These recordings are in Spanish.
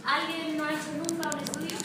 ¿Alguien no ha hecho nunca un estudio?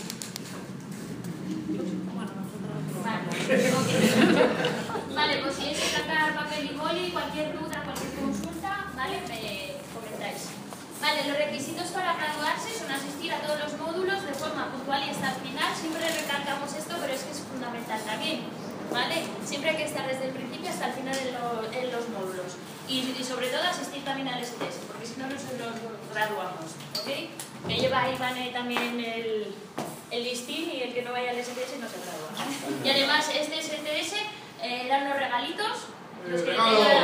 Vale, vale, pues si es sacar papel y boli, cualquier duda, cualquier consulta, ¿vale? Me comentáis. Vale, los requisitos para graduarse son asistir a todos los módulos de forma puntual y hasta el final. Siempre recalcamos esto, pero es que es fundamental también, ¿vale? Siempre hay que estar desde el principio hasta el final en los módulos. Y sobre todo asistir también al STS, porque si no nos graduamos, ¿ok? Me lleva ahí Ivane también el listín y el que no vaya al STS no se gradúa. Y además este STS dan los regalitos. Los que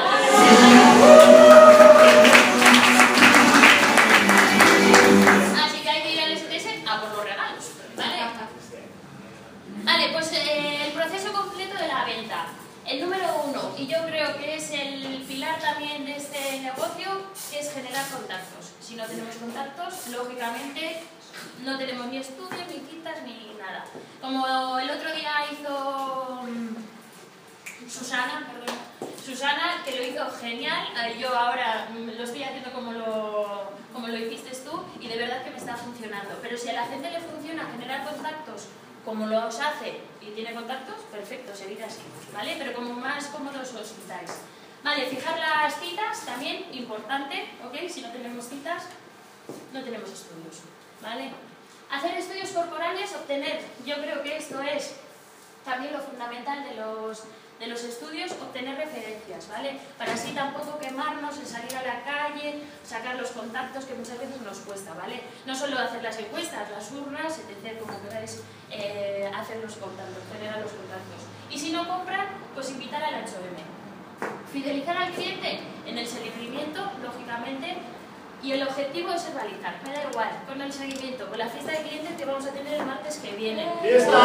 así que hay que ir al STS a por los regalos, ¿vale? Vale, pues el proceso completo de la venta. El número 1, y yo creo que es el pilar también de este negocio, que es generar contactos. Si no tenemos contactos, lógicamente no tenemos ni estudios, ni citas, ni nada. Como el otro día hizo Susana, que lo hizo genial, yo ahora lo estoy haciendo como lo hiciste tú y de verdad que me está funcionando. Pero si a la gente le funciona generar contactos como los hace y tiene contactos, perfecto, seguid así, ¿vale? Pero como más cómodos os sintáis. Vale, fijar las citas, también importante, ¿ok? Si no tenemos citas, no tenemos estudios, ¿vale? Hacer estudios corporales, obtener, yo creo que esto es también lo fundamental de los estudios, obtener referencias, ¿vale? Para así tampoco quemarnos en salir a la calle, sacar los contactos que muchas veces nos cuesta, ¿vale? No solo hacer las encuestas, las urnas, etc., como queráis hacer los contactos, generar los contactos. Y si no compran, pues invitar al 8M. Fidelizar al cliente en el seguimiento, lógicamente, y el objetivo es realizar, me da igual, con el seguimiento, con la fiesta de clientes que vamos a tener el martes que viene. ¡Fiesta!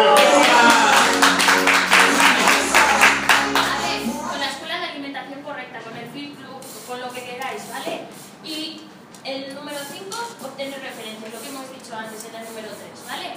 Con la escuela de alimentación correcta, con el Field Club, con lo que queráis, ¿vale? Y el número 5, obtener referencias, lo que hemos dicho antes en el número 3, ¿vale?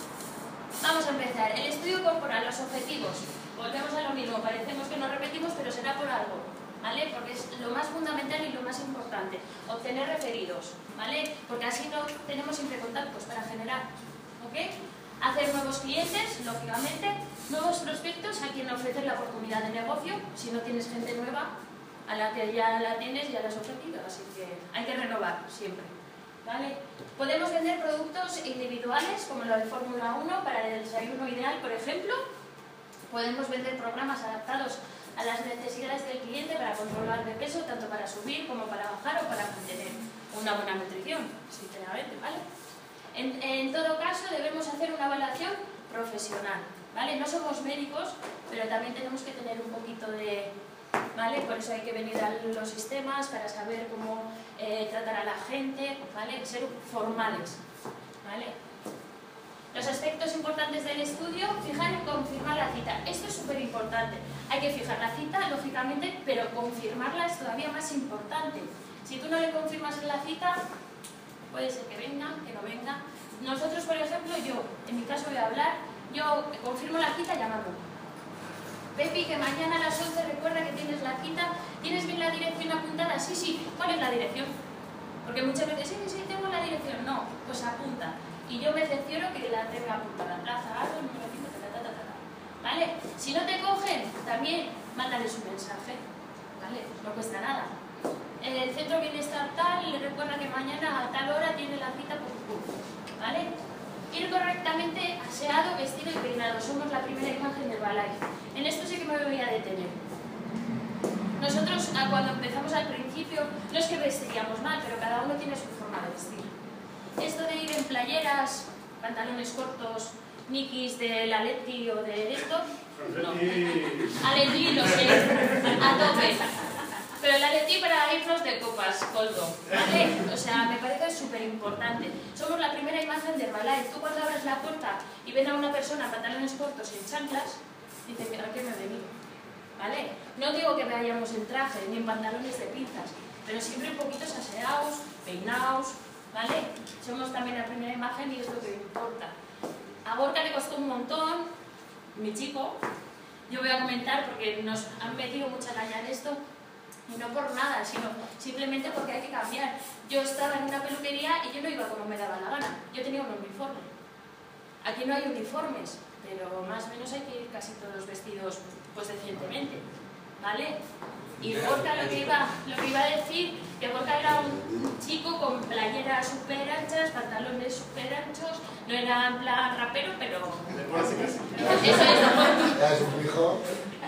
Vamos a empezar. El estudio corporal, los objetivos. Volvemos a lo mismo, parecemos que nos repetimos, pero será por algo, ¿vale? Porque es lo más fundamental y lo más importante. Obtener referidos, ¿vale? Porque así no tenemos siempre contactos para generar, ¿ok? Hacer nuevos clientes, lógicamente, nuevos prospectos a quien ofrecer la oportunidad de negocio, si no tienes gente nueva, a la que ya la tienes, ya la has ofrecido, así que hay que renovar siempre, ¿vale? Podemos vender productos individuales, como lo de Fórmula 1, para el desayuno ideal, por ejemplo. Podemos vender programas adaptados a las necesidades del cliente para controlar de peso, tanto para subir como para bajar o para mantener una buena nutrición, sinceramente, ¿vale? En todo caso, debemos hacer una evaluación profesional, ¿vale? No somos médicos, pero también tenemos que tener un poquito de... ¿vale? Por eso hay que venir a los sistemas para saber cómo tratar a la gente, ¿vale? Ser formales, ¿vale? Los aspectos importantes del estudio, fijar y confirmar la cita. Esto es súper importante. Hay que fijar la cita, lógicamente, pero confirmarla es todavía más importante. Si tú no le confirmas en la cita, puede ser que venga, que no venga. Nosotros, por ejemplo, yo, en mi caso voy a hablar, yo confirmo la cita llamando. Pepi, que mañana a las 11 recuerda que tienes la cita. ¿Tienes bien la dirección apuntada? Sí, sí. ¿Cuál es la dirección? Porque muchas veces, sí, tengo la dirección. No, pues apunta. Y yo me cercioro que la tenga apuntada. Plaza, árbol, número 5, ¿vale? Si no te cogen, también mándales un mensaje, ¿vale? No cuesta nada. El centro de bienestar tal, le recuerda que mañana a tal hora tiene la cita, ¿vale? Ir correctamente aseado, vestido y peinado. Somos la primera imagen de Herbalife. En esto sí que me voy a detener. Nosotros, cuando empezamos al principio, no es que vestiríamos mal, pero cada uno tiene su forma de vestir. Esto de ir en playeras, pantalones cortos, nikis del Atleti o de esto, no. Atleti, lo sé, a tope. Pero el Atleti para irnos de copas, coldo, ¿vale? O sea, me parece súper importante. Somos la primera imagen de Herbalife. Tú cuando abres la puerta y ven a una persona en pantalones cortos y en chanclas, dices, ¿a qué me he venido? ¿Vale? No digo que vayamos en traje ni en pantalones de pinzas, pero siempre un poquito aseados, peinados, ¿vale? Somos también la primera imagen y es lo que importa. A Gorka le costó un montón, mi chico, yo voy a comentar porque nos han metido mucha caña en esto, y no por nada, sino simplemente porque hay que cambiar. Yo estaba en una peluquería y yo no iba con como me daba la gana. Yo tenía un uniforme. Aquí no hay uniformes, pero más o menos hay que ir casi todos vestidos pues decentemente, ¿vale? Y Gorka lo que iba a decir, que Gorka era un chico con playeras súper anchas, pantalones súper anchos, no era en plan rapero, pero... Eso es un hijo.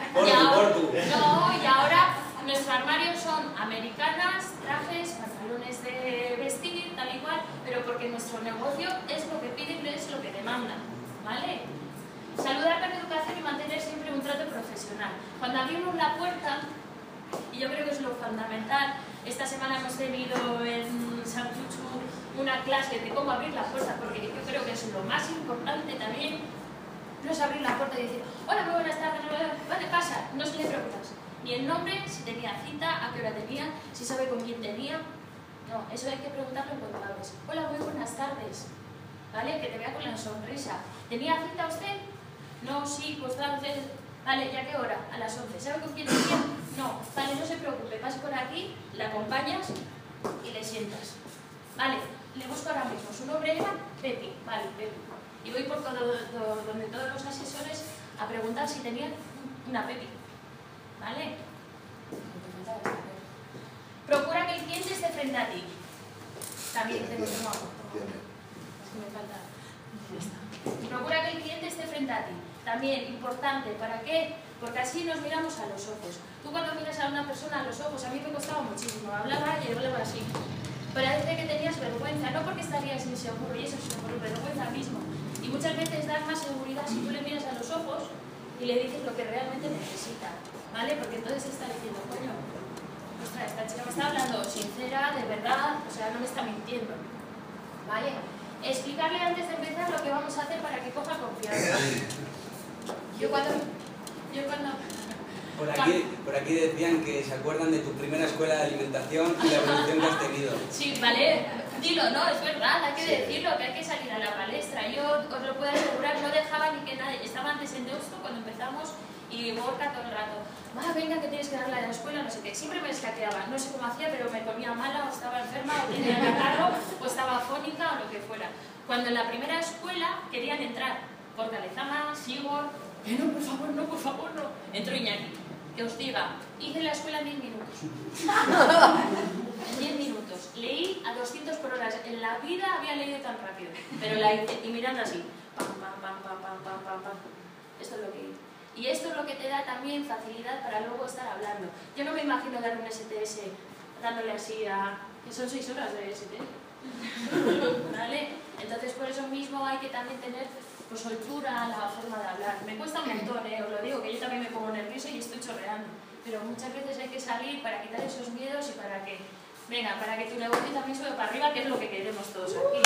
Y ahora nuestros armarios son americanas, trajes, pantalones de vestir, tal y cual, pero porque nuestro negocio es lo que pide y es lo que demanda, ¿vale? Saludar con educación y mantener siempre un trato profesional. Cuando abrimos la puerta, y yo creo que es lo fundamental, esta semana hemos tenido en San Chuchu una clase de cómo abrir la puerta, porque yo creo que es lo más importante también, no es abrir la puerta y decir, hola, muy buenas tardes, vale, pasa, no se le preguntas ni el nombre, si tenía cita, a qué hora tenía, si sabe con quién tenía, no, eso hay que preguntarlo en cuanto abres. Hola, muy buenas tardes, ¿vale? Que te vea con la sonrisa. ¿Tenía cita usted? No, sí, pues entonces, vale, ¿ya qué hora? A las 11. ¿Sabe con quién tenía? No, vale, no se preocupe, vas por aquí, la acompañas y le sientas. Vale, le busco ahora mismo. ¿Su nombre era? Pepi. Vale, Pepi. Y voy por donde todos los asesores a preguntar si tenían una Pepi. ¿Vale? Procura que el cliente esté frente a ti. También tengo que me falta. Procura que el cliente esté frente a ti. También, importante, ¿para qué? Porque así nos miramos a los ojos. Tú cuando miras a una persona a los ojos, a mí me costaba muchísimo. Hablaba y hablaba así. Parece que tenías vergüenza, no porque estarías inseguro, y eso es por vergüenza mismo. Y muchas veces das más seguridad si tú le miras a los ojos y le dices lo que realmente necesita, ¿vale? Porque entonces está diciendo, coño, ostras, esta chica me está hablando sincera, de verdad, o sea, no me está mintiendo, ¿vale? Explicarle antes de empezar lo que vamos a hacer para que coja confianza. Yo cuando Por aquí decían que se acuerdan de tu primera escuela de alimentación y la evolución que has tenido. Sí, vale, dilo, no, es verdad, hay que decirlo, que hay que salir a la palestra. Yo os lo puedo asegurar, no dejaba ni que nadie, estaba antes en Deusto cuando empezamos y Gorka todo el rato, venga que tienes que darle a la escuela, no sé qué, siempre me escaqueaba, no sé cómo hacía, pero me ponía mala, o estaba enferma, o tenía catarro, o estaba afónica, o lo que fuera. Cuando en la primera escuela querían entrar, Gorka Lezama, Sigor, no, por favor, no. Entró Iñaki, que os diga, hice la escuela en 10 minutos. En 10 minutos. Leí a 200 por hora. En la vida había leído tan rápido. Pero la hice, y mirando así. Pam, pam, pam, pam, pam, pam, pam, pam. Esto es lo que hice. Y esto es lo que te da también facilidad para luego estar hablando. Yo no me imagino dar un STS dándole así a... que son 6 horas de STS. ¿Vale? Entonces por eso mismo hay que también tener pues soltura a la forma de hablar. Me cuesta un montón, os lo digo, que yo también me pongo nerviosa y estoy chorreando. Pero muchas veces hay que salir para quitar esos miedos y para que, venga, para que tu negocio también sube para arriba, que es lo que queremos todos aquí.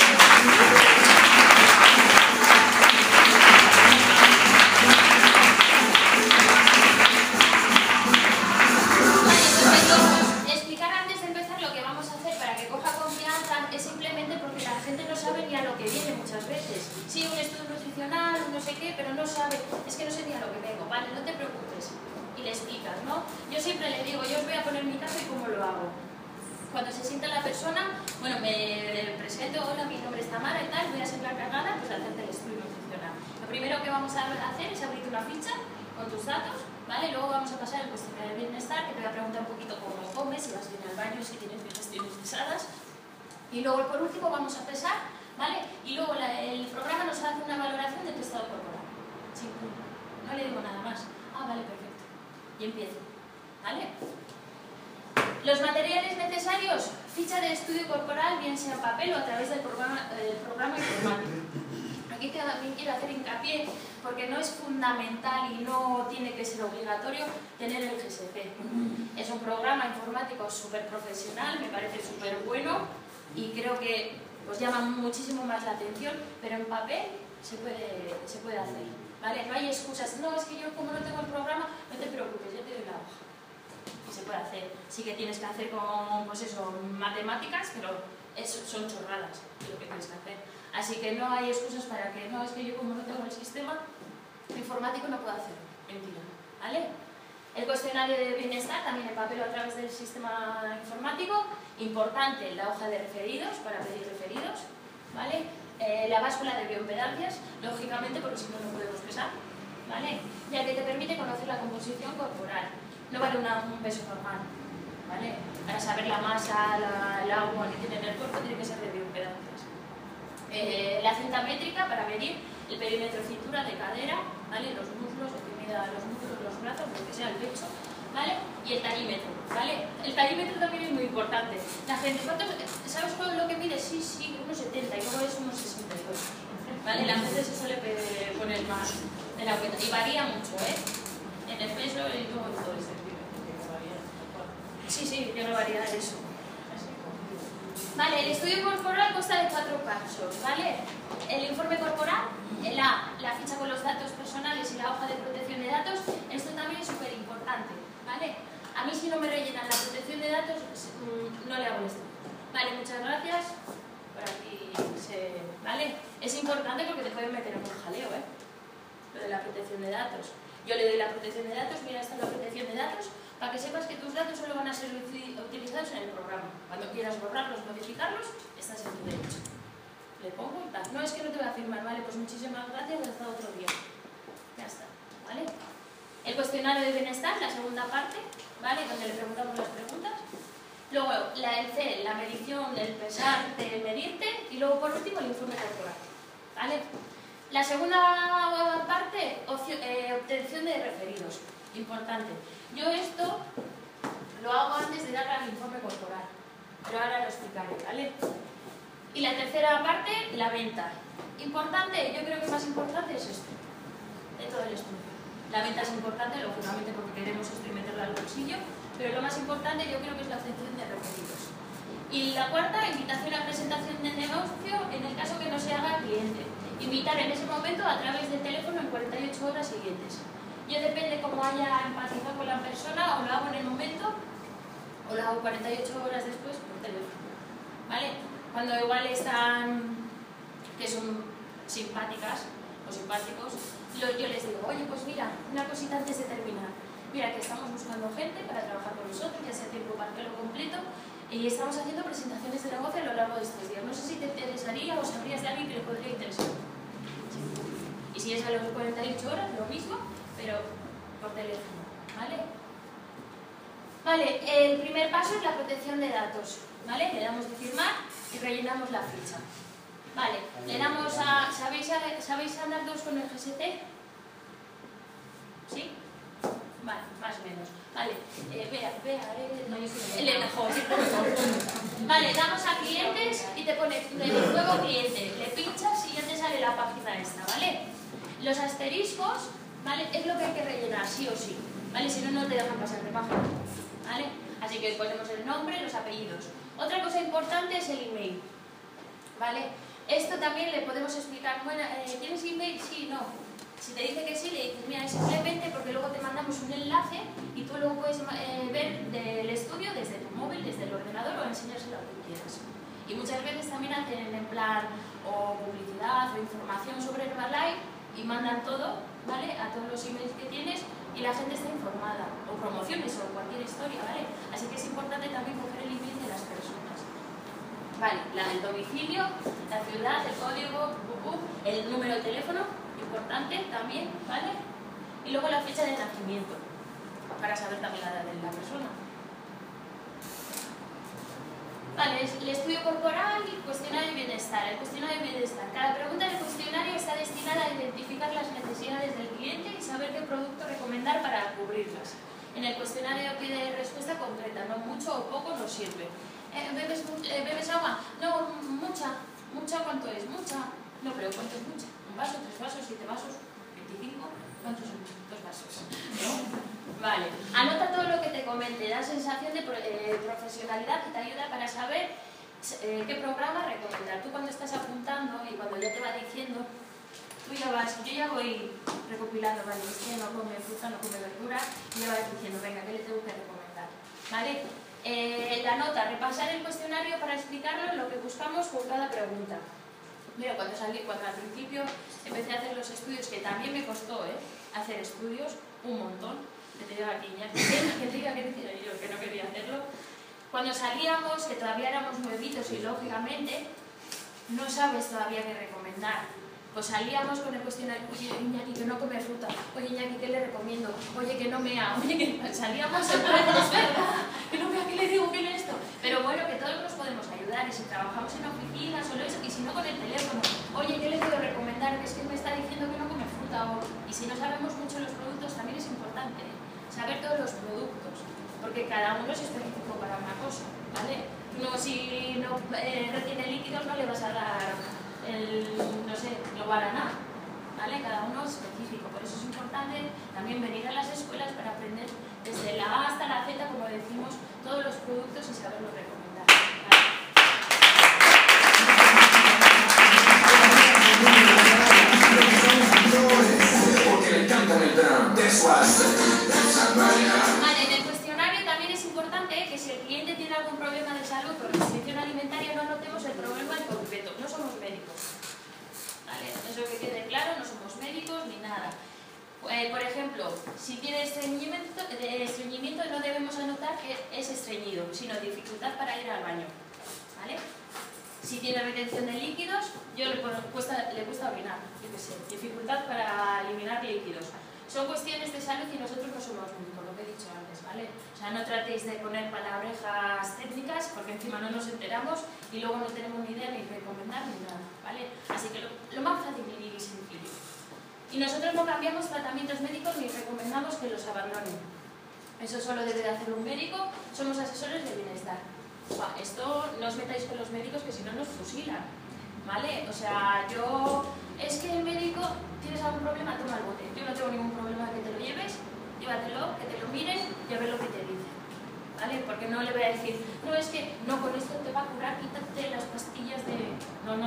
Explicar antes de empezar lo que vamos a hacer para que coja confianza es simplemente porque la gente no sabe ni a lo que viene muchas veces. Sí, un estudio nutricional, no sé qué, pero no sabe, es que no sé ni a lo que vengo. Vale, no te preocupes. Y le explicas, ¿no? Yo siempre le digo, yo os voy a poner mi caso y cómo lo hago. Cuando se sienta la persona, bueno, me presento, hola, mi nombre es Tamara y tal, voy a ser la encargada pues, de hacerte el estudio nutricional. Lo primero que vamos a hacer es abrirte una ficha con tus datos, ¿vale? Luego vamos a pasar el cuestionario de bienestar, que te voy a preguntar un poquito cómo comes, si vas bien al baño, si tienes digestiones pesadas. Y luego, por último, vamos a pesar, ¿vale? Y luego el programa nos hace una valoración de tu estado corporal. Sin punto. No le digo nada más. Vale, perfecto. Y empiezo, ¿vale? Los materiales necesarios, ficha de estudio corporal, bien sea en papel o a través del programa informático. Aquí también quiero hacer hincapié, porque no es fundamental y no tiene que ser obligatorio tener el GSP. Es un programa informático súper profesional, me parece súper bueno y creo que os llama muchísimo más la atención, pero en papel se puede hacer, ¿vale? No hay excusas, no, es que yo como no tengo el programa, no te preocupes, yo te doy la hoja. Y se puede hacer, sí que tienes que hacer con, pues eso, matemáticas, pero son chorradas lo que tienes que hacer. Así que no hay excusas para que, no, es que yo como no tengo el sistema informático no puedo hacer, mentira, ¿vale? El cuestionario de bienestar también en papel o a través del sistema informático. Importante, la hoja de referidos para pedir referidos. la báscula de bioimpedancias, lógicamente, porque si no, no podemos pesar, ¿vale? Ya que te permite conocer la composición corporal. No vale un peso normal, ¿vale? Para saber la masa, el agua que tiene en el cuerpo, tiene que ser de bioimpedancias. La cinta métrica para medir el perímetro cintura de cadera, ¿vale? Los muslos, lo que mida los muslos, los brazos, lo que sea, el pecho, ¿vale? Y el tallímetro, ¿vale? El tallímetro también es muy importante. La gente, ¿sabes lo que mide? Sí, 1,70 y luego es 1,62, ¿vale? La gente se suele poner más de la cuenta y varía mucho, ¿eh? En el peso y todo eso. Sí, llega a variar eso. Vale, el estudio corporal consta de 4 pasos, ¿vale? El informe corporal, la ficha con los datos personales y la hoja de protección de datos. Esto también es súper importante, ¿vale? A mí si no me rellenan la protección de datos, no le hago esto. Vale, muchas gracias. Por aquí ¿vale? Es importante porque te pueden meter en un jaleo, ¿eh? Lo de la protección de datos. Yo le doy la protección de datos, mira, esta es la protección de datos, para que sepas que tus datos solo van a ser utilizados en el programa. Cuando quieras borrarlos, modificarlos, estás en tu derecho. Le pongo y tal. No, es que no te voy a firmar, ¿vale? Pues muchísimas gracias, hasta otro día. Ya está, ¿vale? El cuestionario de bienestar, la segunda parte, ¿vale? Donde le preguntamos las preguntas. Luego, el C, la medición, el pesar, de medirte. Y luego, por último, el informe corporal, ¿vale? La segunda parte, obtención de referidos. Importante. Yo esto lo hago antes de dar al informe corporal, pero ahora lo explicaré, ¿vale? Y la tercera parte, la venta. Importante, yo creo que más importante es esto, de todo el estudio. La venta es importante, lógicamente, porque queremos esto y meterlo al bolsillo, pero lo más importante yo creo que es la obtención de referidos. Y la cuarta, invitación a presentación de negocio en el caso que no se haga cliente. Invitar en ese momento a través del teléfono en 48 horas siguientes. Yo depende cómo haya empatizado con la persona, o lo hago en el momento, o lo hago 48 horas después por teléfono, ¿vale? Cuando igual están, que son simpáticas o simpáticos, yo les digo, oye, pues mira, una cosita antes de terminar. Mira, que estamos buscando gente para trabajar con nosotros, ya sea tiempo parcial o completo, y estamos haciendo presentaciones de negocio a lo largo de estos días. No sé si te interesaría o sabrías de alguien que le podría interesar. Sí. Y si es a las 48 horas, lo mismo, pero por teléfono, ¿vale? Vale, el primer paso es la protección de datos, ¿vale? Le damos de firmar y rellenamos la ficha. Vale, le damos a... ¿Sabéis andar todos con el GST? ¿Sí? Vale, más o menos. Vale, mejor. Vale, damos a clientes y te pone nuevo cliente. Le pinchas y ya te sale la página esta, ¿vale? Los asteriscos, ¿vale? Es lo que hay que rellenar, sí o sí, ¿vale? Si no, no te dejan pasar de página, ¿vale? Así que ponemos el nombre, los apellidos. Otra cosa importante es el email, ¿vale? Esto también le podemos explicar, bueno, ¿tienes email? Sí, no. Si te dice que sí, le dices, mira, es simplemente porque luego te mandamos un enlace y tú luego puedes ver del estudio desde tu móvil, desde el ordenador, o enseñárselo a quien quieras. Y muchas veces también hacen en plan o publicidad o información sobre Herbalife y mandan todo, ¿vale? A todos los emails que tienes y la gente está informada, o promociones o cualquier historia, ¿vale? Así que es importante también coger el email de las personas. Vale, el domicilio, la ciudad, el código, el número de teléfono, importante también, ¿vale? Y luego la fecha de nacimiento, para saber también la edad de la persona. Vale, el estudio corporal y el cuestionario de bienestar. El cuestionario de bienestar. Cada pregunta del cuestionario está destinada a identificar las necesidades del cliente y saber qué producto recomendar para cubrirlas. En el cuestionario pide respuesta concreta, no mucho o poco nos sirve. ¿Bebes agua? No, mucha. ¿Mucha cuánto es? Mucha. No, pero ¿cuánto es mucha? ¿Un vaso, 3 vasos, 7 vasos, 25? ¿Cuántos son? 2 vasos. ¿No? Vale. Anota todo lo que te comente, da sensación de profesionalidad que te ayuda para saber qué programa recomendar. Tú cuando estás apuntando y cuando ya te va diciendo, tú ya vas, yo ya voy recopilando, vale, este no come fruta, no come verdura, y ya vas diciendo, venga, ¿qué le tengo que recomendar? ¿Vale? La nota, repasar el cuestionario para explicarlo lo que buscamos con cada pregunta. Mira, cuando al principio empecé a hacer los estudios, que también me costó hacer estudios, un montón, que te diga aquí ya, que diga que decía yo que no quería hacerlo. Cuando salíamos, que todavía éramos nuevitos y lógicamente, no sabes todavía qué recomendar. Pues salíamos con el cuestionario, oye, Iñaki, que no come fruta, oye, Iñaki, ¿qué le recomiendo? Oye, que no mea, oye, que salíamos en plan, es verdad, que no mea, ¿qué le digo? ¿Qué le esto? Pero bueno, que todos nos podemos ayudar, y si trabajamos en oficina, solo eso, y si no con el teléfono, oye, ¿qué le puedo recomendar? Que es que me está diciendo que no come fruta, y si no sabemos mucho los productos, también es importante saber todos los productos, porque cada uno es específico para una cosa, ¿vale? No, si no retiene líquidos no le vas a dar no sé, no vale nada, ¿vale? Cada uno es específico, por eso es importante también venir a las escuelas para aprender desde la A hasta la Z, como decimos, todos los productos y saberlos recomendar, ¿vale? Vale, en el cuestionario también es importante que si el cliente tiene algún problema de salud o restricción alimentaria, no anotemos el problema en concreto, no somos médicos, ¿vale? Eso que quede claro, no somos médicos ni nada. Por ejemplo, si tiene estreñimiento, no debemos anotar que es estreñido, sino dificultad para ir al baño, ¿vale? Si tiene retención de líquidos, le cuesta orinar, yo qué sé, dificultad para eliminar líquidos. Son cuestiones de salud y nosotros no somos médicos, lo que he dicho antes, ¿vale? O sea, no tratéis de poner palabrejas técnicas porque encima no nos enteramos y luego no tenemos ni idea ni recomendar ni nada, ¿vale? Así que lo más fácil y sencillo. Y nosotros no cambiamos tratamientos médicos ni recomendamos que los abandonen. Eso solo debe de hacer un médico, somos asesores de bienestar. Esto no os metáis con los médicos que si no nos fusilan, ¿vale? O sea, es que el médico, ¿tienes algún problema? Toma el bote. Yo no tengo ningún problema que te lo lleves, llévatelo, que te lo miren y a ver lo que te dicen, ¿vale? Porque no le voy a decir, no, es que no, con esto te va a curar, quítate las pastillas de... No.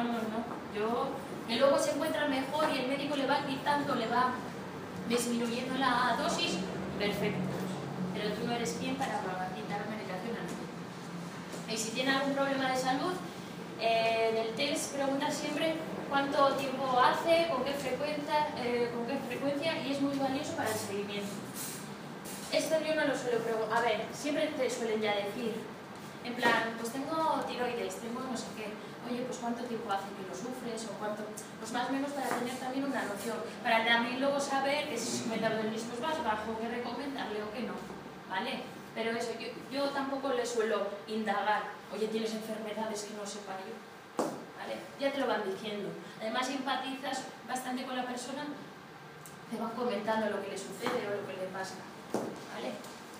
Que luego se encuentra mejor y el médico le va quitando, le va disminuyendo la dosis, perfecto. Pero tú no eres quien para quitar medicación a nadie. Y si tiene algún problema de salud, en el test pregunta siempre cuánto tiempo hace, con qué frecuencia, y es muy valioso para el seguimiento. Esto yo no lo suelo preguntar. A ver, siempre te suelen ya decir, en plan, pues tengo tiroides, tengo no sé qué. Oye, pues cuánto tiempo hace que lo sufres o cuánto. Pues más o menos para tener también una noción. Para también luego saber que si su metabolismo es más bajo, qué recomendarle o qué no. ¿Vale? Pero eso, yo tampoco le suelo indagar. Oye, tienes enfermedades que no sepa yo. ¿Vale? Ya te lo van diciendo. Además, empatizas bastante con la persona, te van comentando lo que le sucede o lo que le pasa. ¿Vale?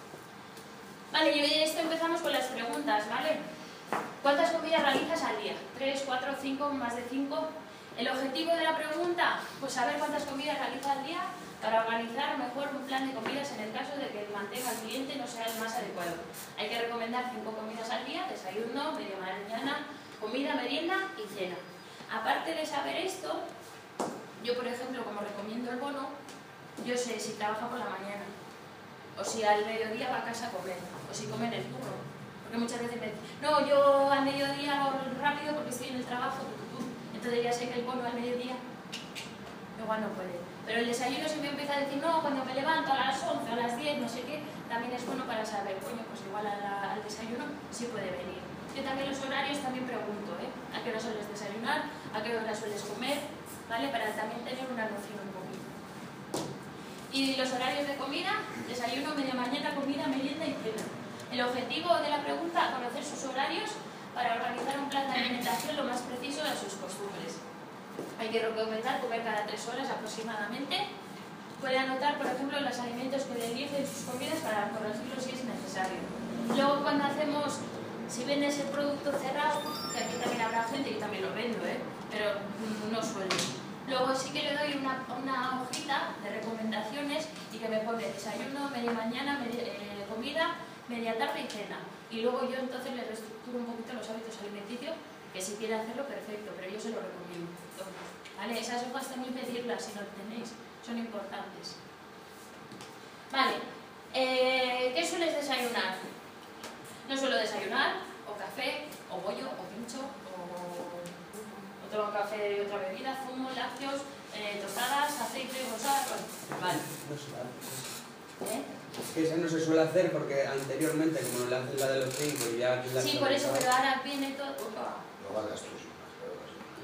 Vale, y esto empezamos con las preguntas, ¿vale? ¿Cuántas comidas realizas al día? ¿3, 4, 5, más de 5? El objetivo de la pregunta, pues saber cuántas comidas realiza al día para organizar mejor un plan de comidas en el caso de que el mantenga al cliente no sea el más adecuado. Hay que recomendar 5 comidas al día, desayuno, media mañana, comida, merienda y cena. Aparte de saber esto, yo por ejemplo, como recomiendo el bono, yo sé si trabaja por la mañana, o si al mediodía va a casa a comer, o si come en el turno. Porque muchas veces me dicen, no, yo al mediodía hago rápido porque estoy en el trabajo, entonces ya sé que el bono al mediodía igual no puede. Pero el desayuno siempre empieza a decir, no, cuando me levanto a las 11, a las 10, no sé qué, también es bueno para saber, coño, pues igual al desayuno sí puede venir. Yo también los horarios también pregunto, a qué hora sueles desayunar, a qué hora sueles comer, ¿vale? Para también tener una noción un poquito. Y los horarios de comida, desayuno, media mañana, comida, merienda y cena. El objetivo de la pregunta, conocer sus horarios para organizar un plan de alimentación lo más preciso de sus costumbres. Hay que recomendar comer cada 3 horas aproximadamente. Puede anotar, por ejemplo, los alimentos que delicie en sus comidas para corregirlos si es necesario. Luego, cuando hacemos, si vendes el producto cerrado, que aquí también habrá gente, yo también lo vendo, pero no suelo. Luego sí que le doy una hojita de recomendaciones y que me pone desayuno, media mañana, comida, media tarde y cena. Y luego yo entonces le reestructuro un poquito los hábitos alimenticios, que si quiere hacerlo, perfecto, pero yo se lo recomiendo. ¿Vale? Esas hojas también pedirlas si no tenéis, son importantes. Vale, ¿qué sueles desayunar? No suelo desayunar, o café, o bollo, o pincho, o tomo café y otra bebida, zumo, lácteos, tostadas, aceite, rosadas, vale. Que eso no se suele hacer porque anteriormente, como no le hacen la de los 5 y ya... Sí, por eso, pero ahora viene todo... No hagas tú.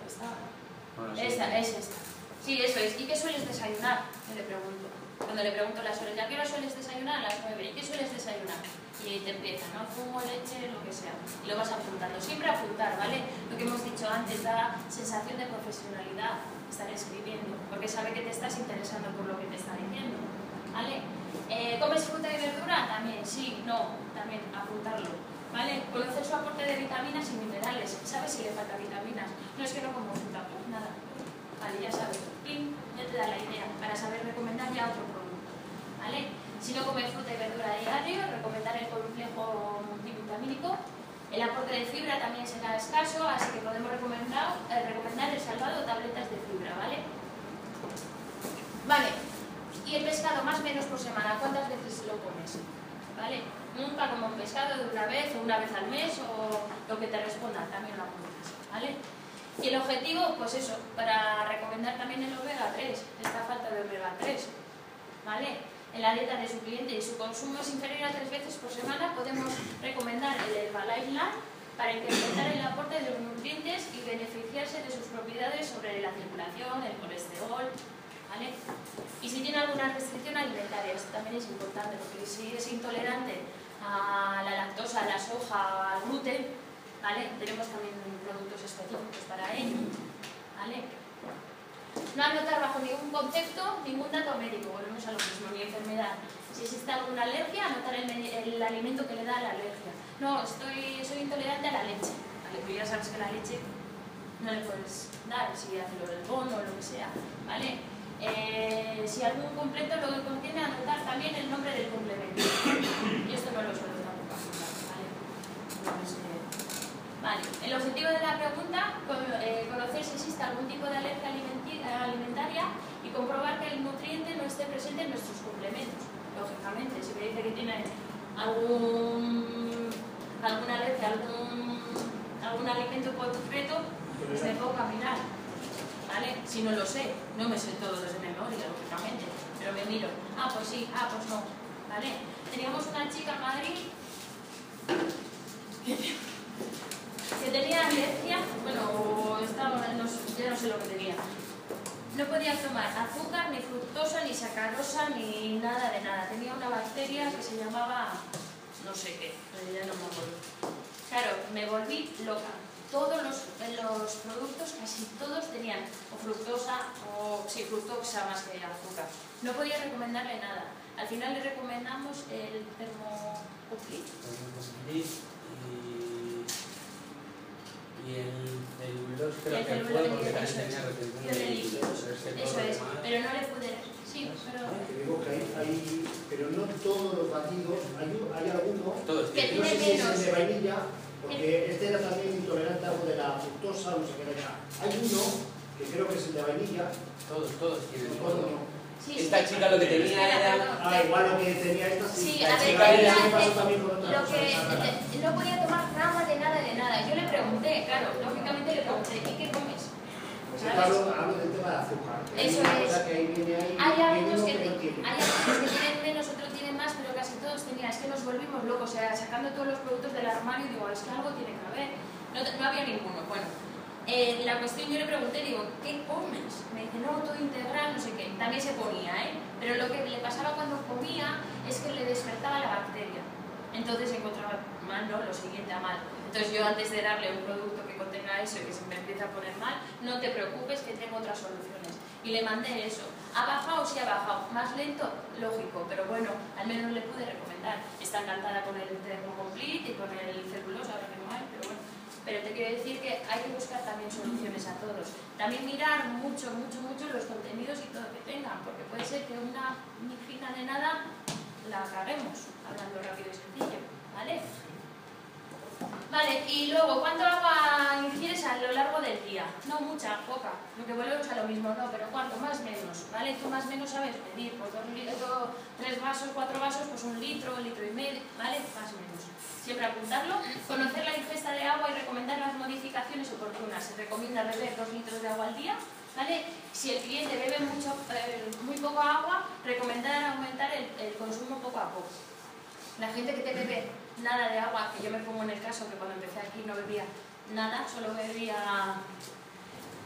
estaba, ¿no? Bueno, sí. Esta, es esta. Sí, eso es. ¿Y qué sueles desayunar? Yo le pregunto. Cuando le pregunto las horas, ¿a qué hora sueles desayunar? A las 9. ¿Y qué sueles desayunar? Y te empieza, ¿no? Zumo, leche, lo que sea. Y lo vas apuntando. Siempre apuntar, ¿vale? Lo que hemos dicho antes, da sensación de profesionalidad estar escribiendo, porque sabe que te estás interesando por lo que te está diciendo, ¿vale? ¿Comes fruta y verdura? También, sí, no, también apuntarlo, ¿vale? Conocer su aporte de vitaminas y minerales. ¿Sabes si le falta vitaminas? No es que no como fruta, pues nada. Vale, ya sabes, ¡pim! Ya te da la idea para saber recomendar ya otro producto, ¿vale? Si no come fruta y verdura diario, recomendar el complejo multivitamínico. El aporte de fibra también será escaso, así que podemos recomendar el salvado o tabletas de fibra, ¿vale? Vale, y el pescado más o menos por semana, ¿cuántas veces lo comes? ¿Vale? Nunca como un pescado de una vez o una vez al mes o lo que te responda, también lo apuntas, ¿vale? Y el objetivo, pues eso, para recomendar también el omega 3, esta falta de omega 3, ¿vale? En la dieta de su cliente y su consumo es inferior a 3 veces por semana, podemos recomendar el Herbalife Life para incrementar el aporte de los nutrientes y beneficiarse de sus propiedades sobre la circulación, el colesterol, ¿vale? Y si tiene alguna restricción alimentaria, esto también es importante, porque si es intolerante a la lactosa, a la soja, al gluten, ¿vale? Tenemos también productos específicos para ello, ¿vale? No anotar bajo ningún concepto ningún dato médico, volvemos a lo mismo, ni enfermedad. Si existe alguna alergia, anotar el alimento que le da la alergia. No, soy intolerante a la leche, ¿vale? Pues ya sabes que la leche no le puedes dar, si hace lo del bono o lo que sea, ¿vale? Si algún completo lo que contiene, anotar también el nombre del complemento. Y esto no lo suelo tampoco apuntar, ¿vale? Vale, el objetivo de la pregunta, conocer si existe algún tipo de alergia alimentaria y comprobar que el nutriente no esté presente en nuestros complementos. Lógicamente, si me dice que tiene alguna alergia, algún alimento concreto, pues me pongo a mirar, ¿vale? Si no lo sé, no me sé todo desde memoria, lógicamente, pero me miro, pues sí, pues no, ¿vale? Teníamos una chica en Madrid que tenía alergia, bueno, ya no sé lo que tenía. No podía tomar azúcar, ni fructosa, ni sacarosa, ni nada de nada. Tenía una bacteria que se llamaba no sé qué, pero ya no me acuerdo. Claro, me volví loca. Todos los productos, casi todos tenían o fructosa o sí, fructosa más que azúcar. No podía recomendarle nada. Al final le recomendamos el Thermocomplete. Y el celulos creo que fue porque también tenía retención de líquidos. Eso es, pero no le pude... Sí, pero... Digo que pero no todos los batidos, hay algunos que no sé tiene si es menos. el de vainilla, porque este era también intolerante a algo de la fructosa, no sé qué era. Hay uno que creo que es el de vainilla. Todos tienen. Sí, Esta chica lo que tenía era... igual lo que tenía esta sí. Sí, La a ver, chica ella sí pasó también con otra lo cosa, que esa rara. no podía tomar nada de nada. Yo le pregunté, claro, lógicamente le pregunté, ¿y qué comes? Pues hablo del tema de azúcar. Eso una es. cosa que ahí viene ahí, Hay viene algunos uno que no tiene. tienen menos, otros tienen más, pero casi todos tenían. Es que nos volvimos locos, o sea, sacando todos los productos del armario, digo, es que algo tiene que haber. No había ninguno. Bueno, la cuestión yo le pregunté, digo, ¿qué comes? Me dice, no, todo integral, no sé qué. También se ponía, pero lo que le pasaba cuando comía es que le despertaba la bacteria. Entonces encontraba mal, ¿no? Lo siguiente a mal. Entonces yo antes de darle un producto que contenga eso y que se me empiece a poner mal, no te preocupes que tengo otras soluciones. Y le mandé eso. ¿Ha bajado? Sí ha bajado. ¿Más lento? Lógico, pero bueno, al menos le pude recomendar. Está encantada con el Thermocomplete y con el celulosa, ahora que no hay, pero bueno. Pero te quiero decir que hay que buscar también soluciones a todos. También mirar mucho los contenidos y todo que tengan, porque puede ser que una mijita de nada la caguemos, hablando rápido y sencillo, ¿vale? Vale, y luego, ¿cuánto agua ingieres a lo largo del día? No mucha, poca, lo que volvemos a lo mismo, no, pero ¿cuánto? Más menos, ¿vale? Tú más menos sabes medir, pues 3 vasos, 4 vasos, pues 1 litro, 1,5 litros, ¿vale? Más menos. Siempre apuntarlo, conocer la ingesta de agua y recomendar las modificaciones oportunas. Se recomienda beber 2 litros de agua al día, ¿vale? Si el cliente bebe muy poco agua, recomendar aumentar el consumo poco a poco. La gente que te bebe nada de agua, que yo me pongo en el caso que cuando empecé aquí no bebía nada, solo bebía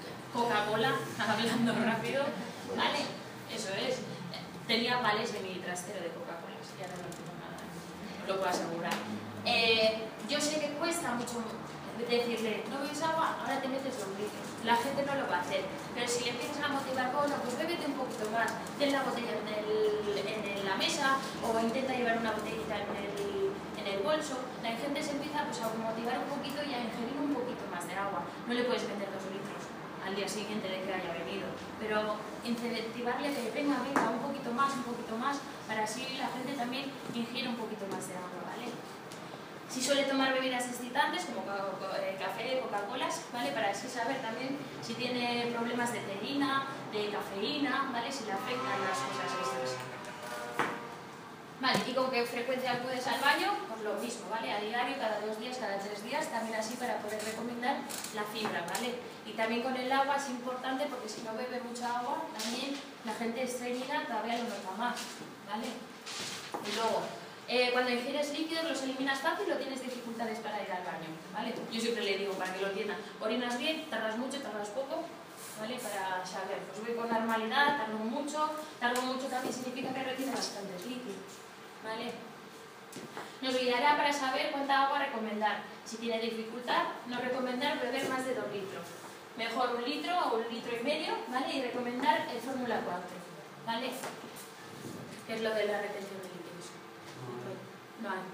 Coca-Cola, hablando rápido, ¿vale? Eso es. Tenía vales en mi trastero de Coca-Cola, ya no tengo nada, os lo puedo asegurar. Yo sé que cuesta mucho decirle, ¿no bebes agua? Ahora te metes 2 litros. La gente no lo va a hacer, pero si le empiezas a motivar, bueno, pues bébete un poquito más, ten la botella en la mesa o intenta llevar una botellita en el bolso, la gente se empieza pues, a motivar un poquito y a ingerir un poquito más de agua. No le puedes meter 2 litros al día siguiente de que haya bebido, pero incentivarle que venga, un poquito más, para así la gente también ingiere un poquito más de agua, ¿vale? Si suele tomar bebidas excitantes como café, Coca-Colas, ¿vale? Para así saber también si tiene problemas de teína, de cafeína, ¿vale? Si le afectan las cosas extras. Vale, ¿y con qué frecuencia acudes al baño? Pues lo mismo, ¿vale? A diario, cada 2 días, cada 3 días, también así para poder recomendar la fibra, ¿vale? Y también con el agua es importante porque si no bebe mucha agua, también la gente estreñida todavía lo nota más, ¿vale? Y luego, cuando ingieres líquidos los eliminas fácil o tienes dificultades para ir al baño, ¿vale? Yo siempre le digo, para que lo entiendan, orinas bien, tardas mucho, tardas poco, ¿vale? Para saber, pues voy con normalidad, tardo mucho también significa que retiene bastantes líquidos, ¿vale? Nos guiará para saber cuánta agua recomendar. Si tiene dificultad, no recomendar beber más de 2 litros. Mejor 1 litro o 1,5 litros, ¿vale? Y recomendar el Fórmula 4, ¿vale? Que es lo de la retención de líquidos. No hay.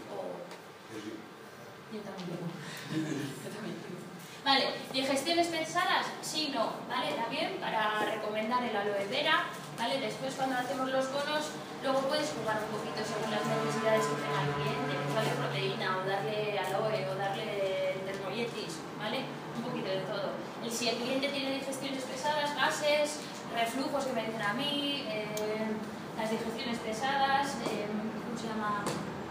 Yo también. Yo también. Vale, digestiones pesadas, sí, no, ¿vale? También para recomendar el aloe vera, ¿vale? Después cuando hacemos los conos, luego puedes jugar un poquito según las necesidades que tenga el cliente, pues darle proteína, o darle aloe, o darle termoyetis, ¿vale? Un poquito de todo. Si el cliente tiene digestiones pesadas, gases, reflujos que me dicen a mí, las digestiones pesadas, ¿cómo se llama?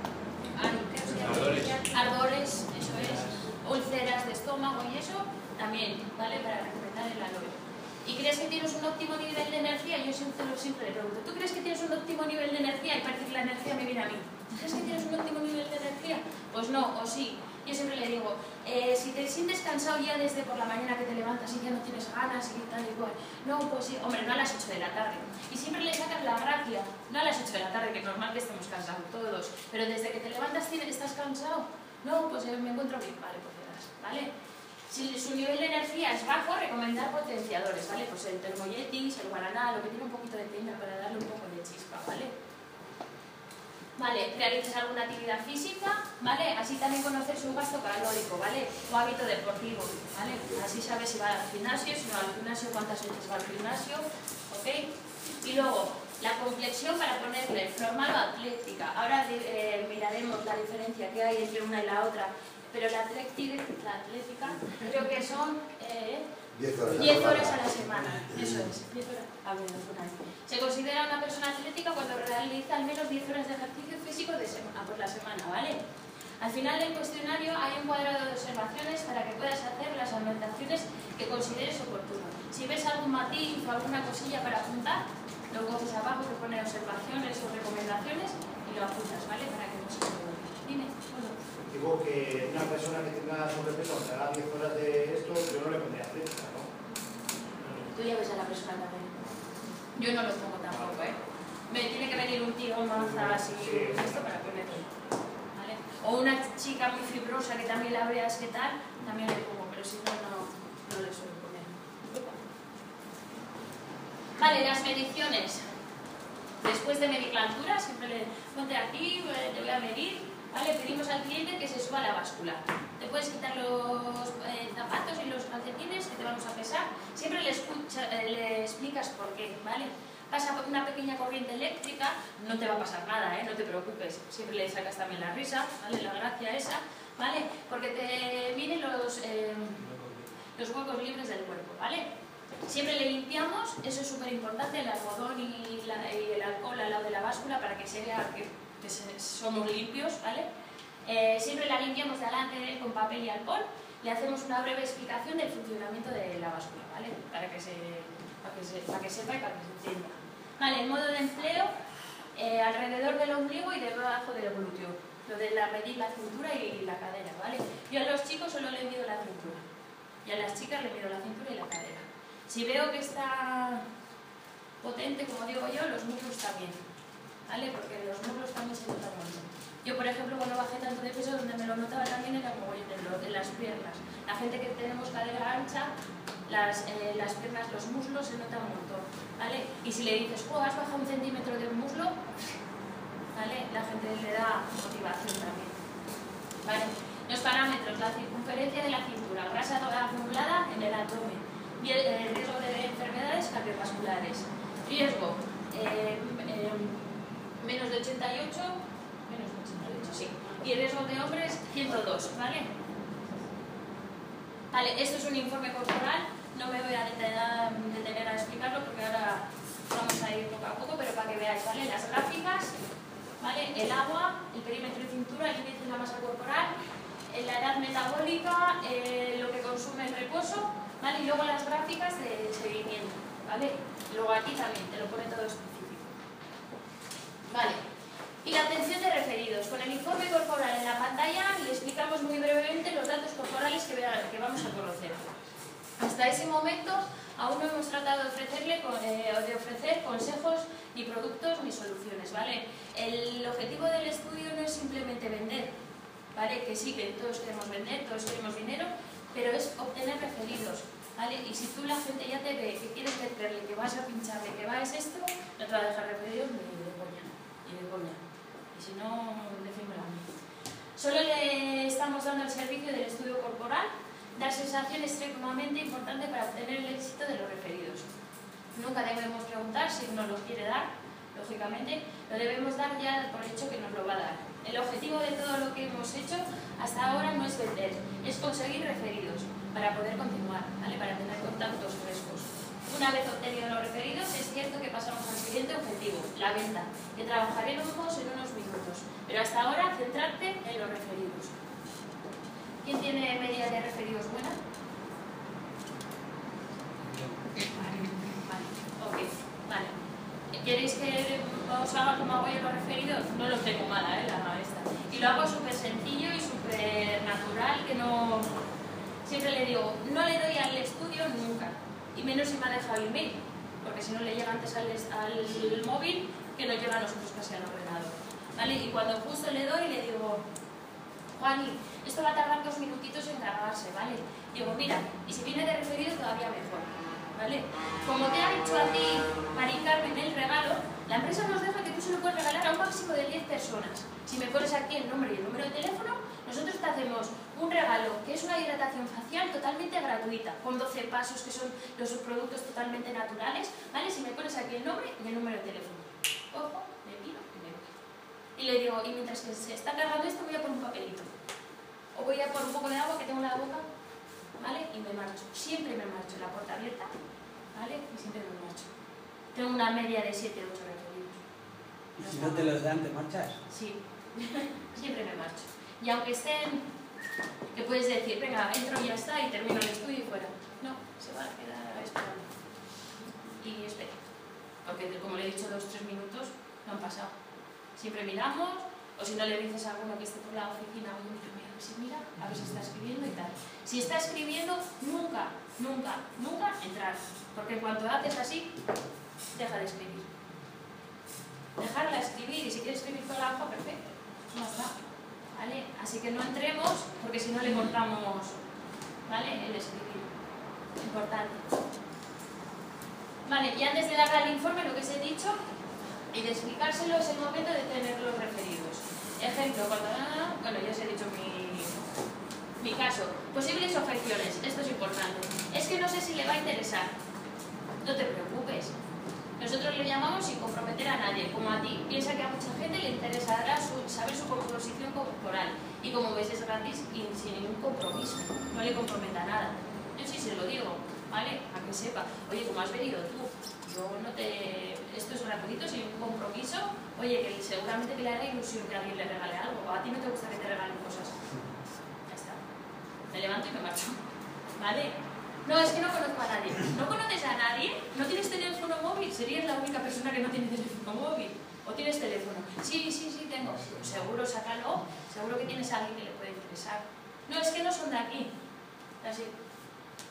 Ardores, eso es, úlceras de estómago y eso, también, ¿vale? Para recomendar el aloe. ¿Y crees que tienes un óptimo nivel de energía? Yo siempre le pregunto, ¿tú crees que tienes un óptimo nivel de energía? Y parece que la energía me viene a mí. ¿Crees que tienes un óptimo nivel de energía? Pues no, o sí. Yo siempre le digo, si te sientes cansado ya desde por la mañana que te levantas y ya no tienes ganas y tal y cual, no, pues sí, hombre, no a las 8 de la tarde. Y siempre le sacas la gracia, no a las 8 de la tarde, que es normal que estemos cansados todos, pero desde que te levantas estás cansado, no, pues me encuentro bien, vale, pues verás, ¿vale? Si su nivel de energía es bajo, recomendar potenciadores, ¿vale? Pues el termoyetis, el guaraná, lo que tiene un poquito de teína para darle un poco de chispa, ¿vale? Vale, realizas alguna actividad física, ¿vale? Así también conocer su gasto calórico, ¿vale? O hábito deportivo, ¿vale? Así sabes si va al gimnasio, si no va al gimnasio, cuántas veces va al gimnasio, ¿ok? Y luego, la complexión para ponerle normal o atlética. Ahora miraremos la diferencia que hay entre una y la otra, pero la atlética creo que son 10 horas a la semana, eso es, 10 horas. A ver, se considera una persona atlética cuando realiza al menos 10 horas de ejercicio físico por la semana, ¿vale? Al final del cuestionario hay un cuadrado de observaciones para que puedas hacer las anotaciones que consideres oportuno. Si ves algún matiz o alguna cosilla para apuntar, lo coges abajo que pone observaciones o recomendaciones y lo apuntas, ¿vale? Para que no se te olvide. Dime, bueno. Digo que una persona que tenga sobrepeso, que haga 10 horas de esto, yo no le pondría atlética, ¿no? Tú ya ves a la persona también. Yo no lo pongo tampoco, ¿eh? Me tiene que venir un tío maza así, esto para ponerlo, ¿vale? O una chica muy fibrosa que también la veas que tal, también le pongo, pero si no, no le suelo poner. Vale, las mediciones. Después de medir la altura, siempre le ponte aquí, te voy a medir, ¿vale? Pedimos al cliente que se suba a la báscula. Te puedes quitar los zapatos y los calcetines que te vamos a pesar. Siempre le explicas por qué, ¿vale? Pasa por una pequeña corriente eléctrica, no te va a pasar nada, ¿eh? No te preocupes. Siempre le sacas también la risa, ¿vale? La gracia esa, ¿vale? Porque te vienen los huecos libres del cuerpo, ¿vale? Siempre le limpiamos, eso es súper importante, el algodón y el alcohol al lado de la báscula para que se vea que somos limpios, ¿vale? Siempre la limpiamos delante con papel y alcohol, le hacemos una breve explicación del funcionamiento de la báscula, ¿vale? Para que sepa y para que se entienda. Vale, el modo de empleo, alrededor del ombligo y debajo del glúteo, lo de medir la cintura y la cadera, ¿vale? Yo a los chicos solo le mido la cintura, Y a las chicas le mido la cintura y la cadera. Si veo que está potente, como digo yo, los muslos también, ¿vale? Porque los muslos también se notan mucho. Yo, por ejemplo, cuando bajé tanto de peso, donde me lo notaba también era como en las piernas. La gente que tenemos cadera ancha, las piernas, los muslos se notan un montón, ¿vale? Y si le dices, oh, has bajado 1 centímetro de un muslo, ¿vale? La gente le da motivación también, ¿vale? Los parámetros, la circunferencia de la cintura, grasa acumulada en el abdomen, riesgo de enfermedades cardiovasculares, riesgo menos de 88, sí, y riesgo de hombres 102, ¿vale? Vale, esto es un informe corporal, no me voy a detener a explicarlo porque ahora vamos a ir poco a poco, pero para que veáis, ¿vale? Las gráficas, ¿vale? El agua, el perímetro de cintura, el índice de la masa corporal, la edad metabólica, lo que consume el reposo, ¿vale? Y luego las gráficas de seguimiento, ¿vale? Luego aquí también te lo pone todo específico. Vale. Y la atención de referidos. Con el informe corporal en la pantalla le explicamos muy brevemente los datos corporales que vamos a conocer. Hasta ese momento aún no hemos tratado de ofrecer consejos, ni productos, ni soluciones, ¿vale? El objetivo del estudio no es simplemente vender, ¿vale? Que sí, que todos queremos vender, todos queremos dinero, pero es obtener referidos, ¿vale? Y si tú, la gente ya te ve, que quieres venderle, que vas a pincharle, que va es esto, no te va a dejar referidos ni de coña. Y si no, decímelo a mí. Solo le estamos dando el servicio del estudio corporal, dar sensación extremadamente importante para obtener el éxito de los referidos. Nunca debemos preguntar si nos lo quiere dar, lógicamente, lo debemos dar ya por hecho que nos lo va a dar. El objetivo de todo lo que hemos hecho hasta ahora no es vender, es conseguir referidos para poder continuar, ¿vale? Para tener contactos frescos. Una vez obtenidos los referidos, es cierto que pasamos al siguiente objetivo, la venta, que trabajaremos en unos minutos. Pero hasta ahora, centrarte en los referidos. ¿Quién tiene media de referidos buena? Vale. ¿Queréis que os haga como hago yo los referidos? No los tengo mala, la maestra. Y lo hago súper sencillo y súper natural, que no... Siempre le digo, no le doy al estudio nunca. Y menos si me ha dejado el email, porque si no le llega antes al móvil, que nos llega a nosotros casi al ordenador, ¿vale? Y cuando justo le doy, le digo, Juani, esto va a tardar 2 minutitos en cargarse, ¿vale? Digo, mira, y si viene de referido todavía mejor, ¿vale? Como te ha dicho a ti, Mari Carmen, el regalo, la empresa nos deja que tú se lo puedes regalar a un máximo de 10 personas. Si me pones aquí el nombre y el número de teléfono, nosotros te hacemos un regalo que es una hidratación facial totalmente gratuita, con 12 pasos que son los productos totalmente naturales, ¿vale? Si me pones aquí el nombre y el número de teléfono. Ojo, me pido y me voy. Y le digo, y mientras que se está cargando esto, voy a por un papelito. O voy a por un poco de agua que tengo en la boca, ¿vale? Y me marcho. Siempre me marcho, la puerta abierta, ¿vale? Y siempre me marcho. Tengo una media de 7 o 8 referidos. ¿Y si no te los dan, te marchas? Sí, siempre me marcho. Y aunque estén, que puedes decir, venga, entro y ya está, y termino el estudio y fuera. No, se va a quedar esperando. Y espera. Porque, como le he dicho, 2 o 3 minutos no han pasado. Siempre miramos, o si no le dices a alguno que esté por la oficina, oye, mira, a ver si está escribiendo y tal. Si está escribiendo, nunca entrar. Porque en cuanto haces así, deja de escribir. Dejarla escribir, y si quiere escribir con la hoja, perfecto. No está. ¿Vale? Así que no entremos, porque si no le cortamos, ¿vale? El escribir. Importante. Vale, y antes de darle al informe lo que os he dicho y de explicárselo, es el momento de tener los referidos. Ejemplo, bueno, ya os he dicho mi caso. Posibles objeciones, esto es importante. Es que no sé si le va a interesar. No te preocupes. Nosotros le llamamos sin comprometer a nadie, como a ti. Piensa que a mucha gente le interesará saber su composición corporal. Y como ves, es gratis y sin ningún compromiso. No le comprometa nada. Yo sí se lo digo, ¿vale? A que sepa. Oye, como has venido tú, yo no te... Esto es gratuito, sin ningún compromiso. Oye, que seguramente que le hará ilusión que alguien le regale algo. O a ti no te gusta que te regalen cosas. Ya está. Me levanto y me marcho. ¿Vale? No, es que no conozco a nadie. ¿No conoces a nadie? ¿No tienes teléfono móvil? Serías la única persona que no tiene teléfono móvil. ¿O tienes teléfono? Sí, tengo. Pues seguro, sácalo. Seguro que tienes a alguien que le puede interesar. No, es que no son de aquí. Así.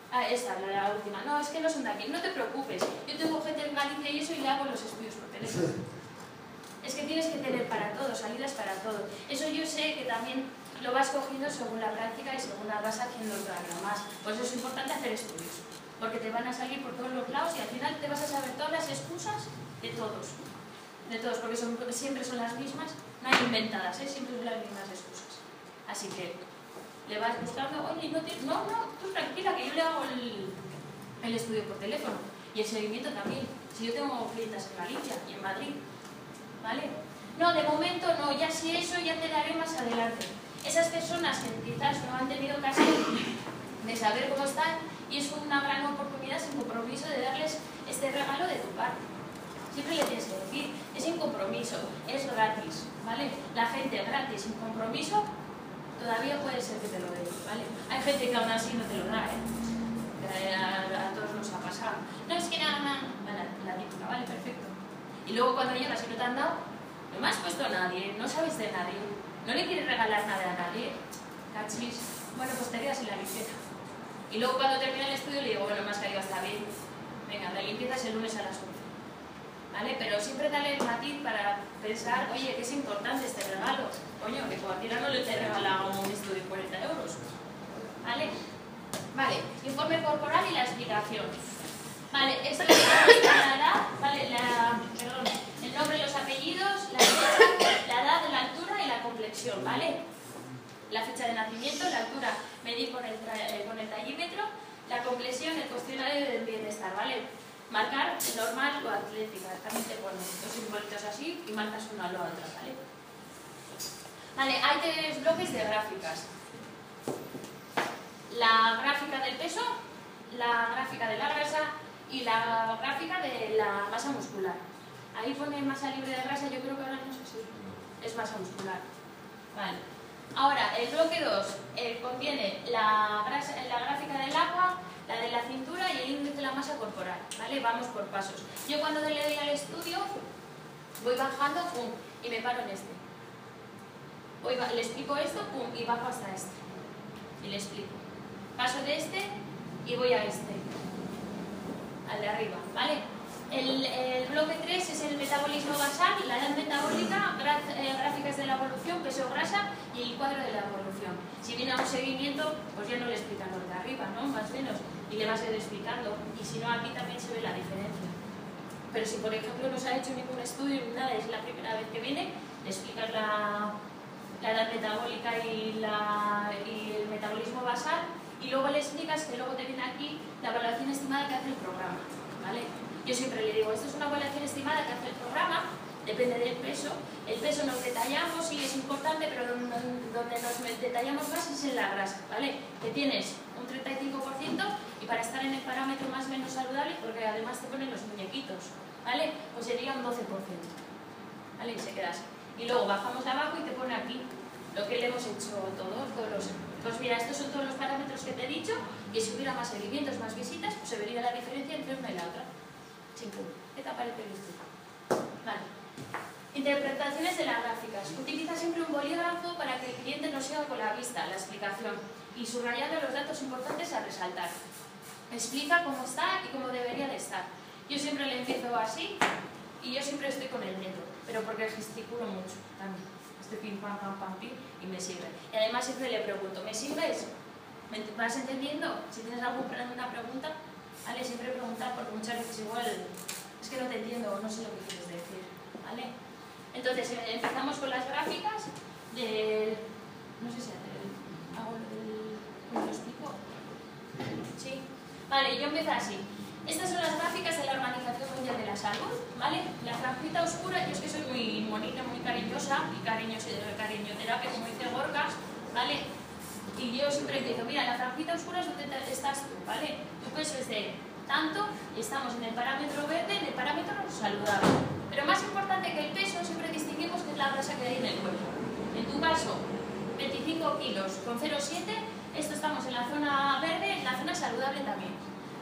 Ah, esta, la última. No, es que no son de aquí. No te preocupes. Yo tengo gente en Galicia y eso y le hago los estudios por teléfono. Es que tienes que tener para todo, salidas para todo. Eso yo sé que también lo vas cogiendo según la práctica y según la vas haciendo todavía más. Por eso es importante hacer estudios. Porque te van a salir por todos los lados y al final te vas a saber todas las excusas de todos. De todos, porque siempre son las mismas. No hay inventadas, siempre son las mismas excusas. Así que le vas buscando, oye, no, tú tranquila, que yo le hago el estudio por teléfono. Y el seguimiento también. Si yo tengo clientes en Galicia y en Madrid, ¿vale? No, de momento no, ya si eso ya te daré más adelante. Esas personas que quizás no han tenido ocasión de saber cómo están, y es una gran oportunidad sin compromiso de darles este regalo de tu parte. Siempre le tienes que decir, es sin compromiso, es gratis, ¿vale? La gente gratis, sin compromiso, todavía puede ser que te lo dé, ¿vale? Hay gente que aún así no te lo da, a todos nos ha pasado. No, es que nada, la típica, vale, perfecto. Y luego cuando llegas y no te han dado, no me has puesto a nadie, no sabes de nadie, no le quieres regalar nada a nadie, cachis, bueno, pues te quedas en la limpieza. Y luego cuando termina el estudio le digo, bueno, me has caído hasta bien, venga, la limpieza es el lunes a las 11. ¿Vale? Pero siempre dale el matiz para pensar, oye, que es importante este regalo. Coño, que cualquiera no le te regala un estudio de 40 euros. ¿Vale? Vale, informe corporal y la explicación. Vale, esto es la edad, ¿vale? El nombre, los apellidos, la fecha, la edad, la altura y la complexión, ¿vale? La fecha de nacimiento, la altura, medir con el tallímetro, la complexión, el cuestionario del bienestar, ¿vale? Marcar normal o atlética, también te ponen dos simbolitos así y marcas una a la otra, ¿vale? Vale, hay 3 bloques de gráficas. La gráfica del peso, la gráfica de la grasa y la gráfica de la masa muscular. Ahí pone masa libre de grasa, yo creo que ahora no sé si es masa muscular. Vale. Ahora, el bloque 2 contiene la gráfica del agua, la de la cintura y el índice de la masa corporal, ¿vale? Vamos por pasos. Yo cuando le doy al estudio, voy bajando, pum, y me paro en este. Le explico esto, pum, y bajo hasta este. Y le explico. Paso de este y voy a este. Al de arriba, ¿vale? El bloque 3 es el metabolismo basal, la edad metabólica, gráficas de la evolución, peso grasa y el cuadro de la evolución. Si viene a un seguimiento, pues ya no le explican lo de arriba, ¿no? Más o menos. Y le vas a ir explicando. Y si no, aquí también se ve la diferencia. Pero si, por ejemplo, no se ha hecho ningún estudio ni nada, es la primera vez que viene, le explicas la edad metabólica y el metabolismo basal, y luego le explicas que luego te viene aquí la evaluación estimada que hace el programa, ¿vale? Yo siempre le digo, esto es una evaluación estimada que hace el programa, depende del peso. El peso nos detallamos, sí es importante, pero donde nos detallamos más es en la grasa, ¿vale? Que tienes un 35% y para estar en el parámetro más o menos saludable, porque además te ponen los muñequitos, ¿vale? Pues sería un 12%, ¿vale? Y se queda así. Y luego bajamos abajo y te pone aquí lo que le hemos hecho todos los... Pues mira, estos son todos los parámetros que te he dicho, y si hubiera más seguimientos, más visitas, pues se vería la diferencia entre una y la otra. ¿Qué te parece esto? Vale. Interpretaciones de las gráficas. Utiliza siempre un bolígrafo para que el cliente no siga con la vista, la explicación, y subrayando los datos importantes a resaltar. Explica cómo está y cómo debería de estar. Yo siempre le empiezo así y yo siempre estoy con el dedo, pero porque gesticulo mucho también. Estoy pim, pam, pam, pam, pim y me sirve. Y además siempre le pregunto, ¿me sirves? ¿Me vas entendiendo? Si tienes alguna pregunta, ¿vale? Siempre preguntar, porque muchas veces igual es que no te entiendo o no sé lo que quieres decir, ¿vale? Entonces empezamos con las gráficas del... no sé si hago ¿cómo lo explico? Sí. Vale, yo empiezo así. Estas son las gráficas de la Organización Mundial de la Salud, ¿vale? La franjita oscura, yo es que soy muy bonita, muy cariñosa, y cariñoterapia, como dice Gorka, ¿vale? Y yo siempre empiezo, mira, la franjita oscura es donde estás tú, ¿vale? Tu peso es de tanto y estamos en el parámetro verde, en el parámetro saludable. Pero más importante que el peso, siempre distinguimos que es la grasa que hay en el cuerpo. En tu caso, 25 kilos con 0,7, esto estamos en la zona verde, en la zona saludable también.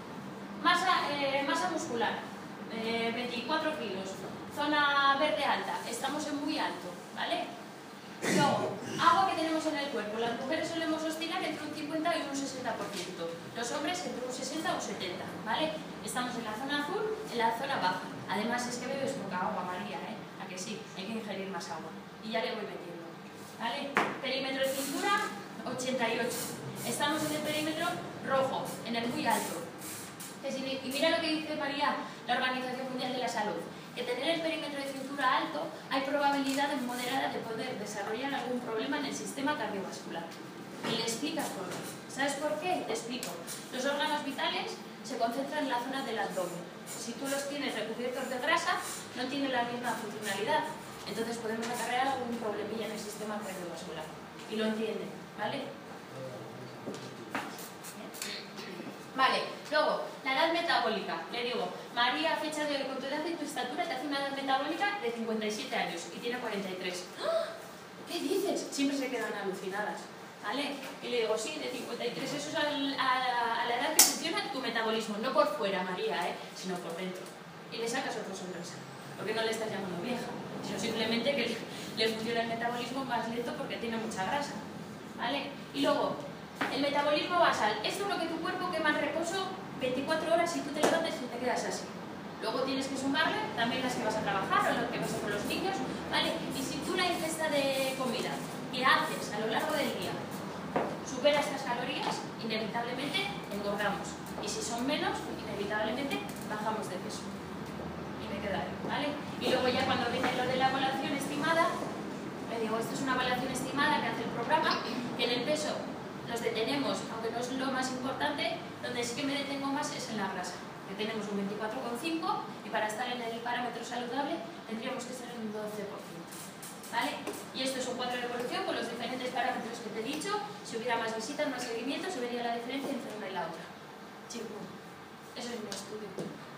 Masa muscular, 24 kilos, zona verde alta, estamos en muy alto, ¿vale? Luego, agua que tenemos en el cuerpo. Las mujeres solemos oscilar entre un 50 y un 60%. Los hombres entre un 60 o un 70, ¿vale? Estamos en la zona azul, en la zona baja. Además es que bebes poca agua, María, ¿eh? ¿A que sí? Hay que ingerir más agua. Y ya le voy metiendo, ¿vale? Perímetro de cintura, 88. Estamos en el perímetro rojo, en el muy alto. Y mira lo que dice María, la Organización Mundial de la Salud, que tener el perímetro de cintura alto hay probabilidad moderada de poder desarrollar algún problema en el sistema cardiovascular. Y le explicas por qué. ¿Sabes por qué? Te explico. Los órganos vitales se concentran en la zona del abdomen. Si tú los tienes recubiertos de grasa, no tienen la misma funcionalidad. Entonces podemos acarrear algún problemilla en el sistema cardiovascular. Y lo entienden, ¿vale? Vale, luego, la edad metabólica. Le digo, María, fecha de con tu edad y tu estatura te hace una edad metabólica de 57 años y tiene 43. ¡Ah! ¿Qué dices? Siempre se quedan alucinadas, ¿vale? Y le digo, sí, de 53, eso es a la edad que funciona tu metabolismo, no por fuera, María, sino por dentro. Y le sacas otra sonrisa, porque no le estás llamando vieja, sino simplemente que le funciona el metabolismo más lento porque tiene mucha grasa, ¿vale? Y luego, el metabolismo basal. Esto es lo que tu cuerpo quema en reposo 24 horas y tú te levantas y te quedas así. Luego tienes que sumarle también las que vas a trabajar o las que vas a hacer con los niños, ¿vale? Y si tú la ingesta de comida que haces a lo largo del día supera estas calorías, inevitablemente engordamos. Y si son menos, inevitablemente bajamos de peso. Y me quedo ahí, ¿vale? Y luego ya cuando viene lo de la evaluación estimada, le digo, esto es una evaluación estimada que hace el programa, que en el peso nos detenemos, aunque no es lo más importante, donde sí que me detengo más es en la grasa, que tenemos un 24,5 y para estar en el parámetro saludable tendríamos que ser en un 12%. ¿Vale? Y esto es un cuadro de evolución con los diferentes parámetros que te he dicho. Si hubiera más visitas, más seguimiento, se vería la diferencia entre una y la otra. Chico, eso es mi estudio.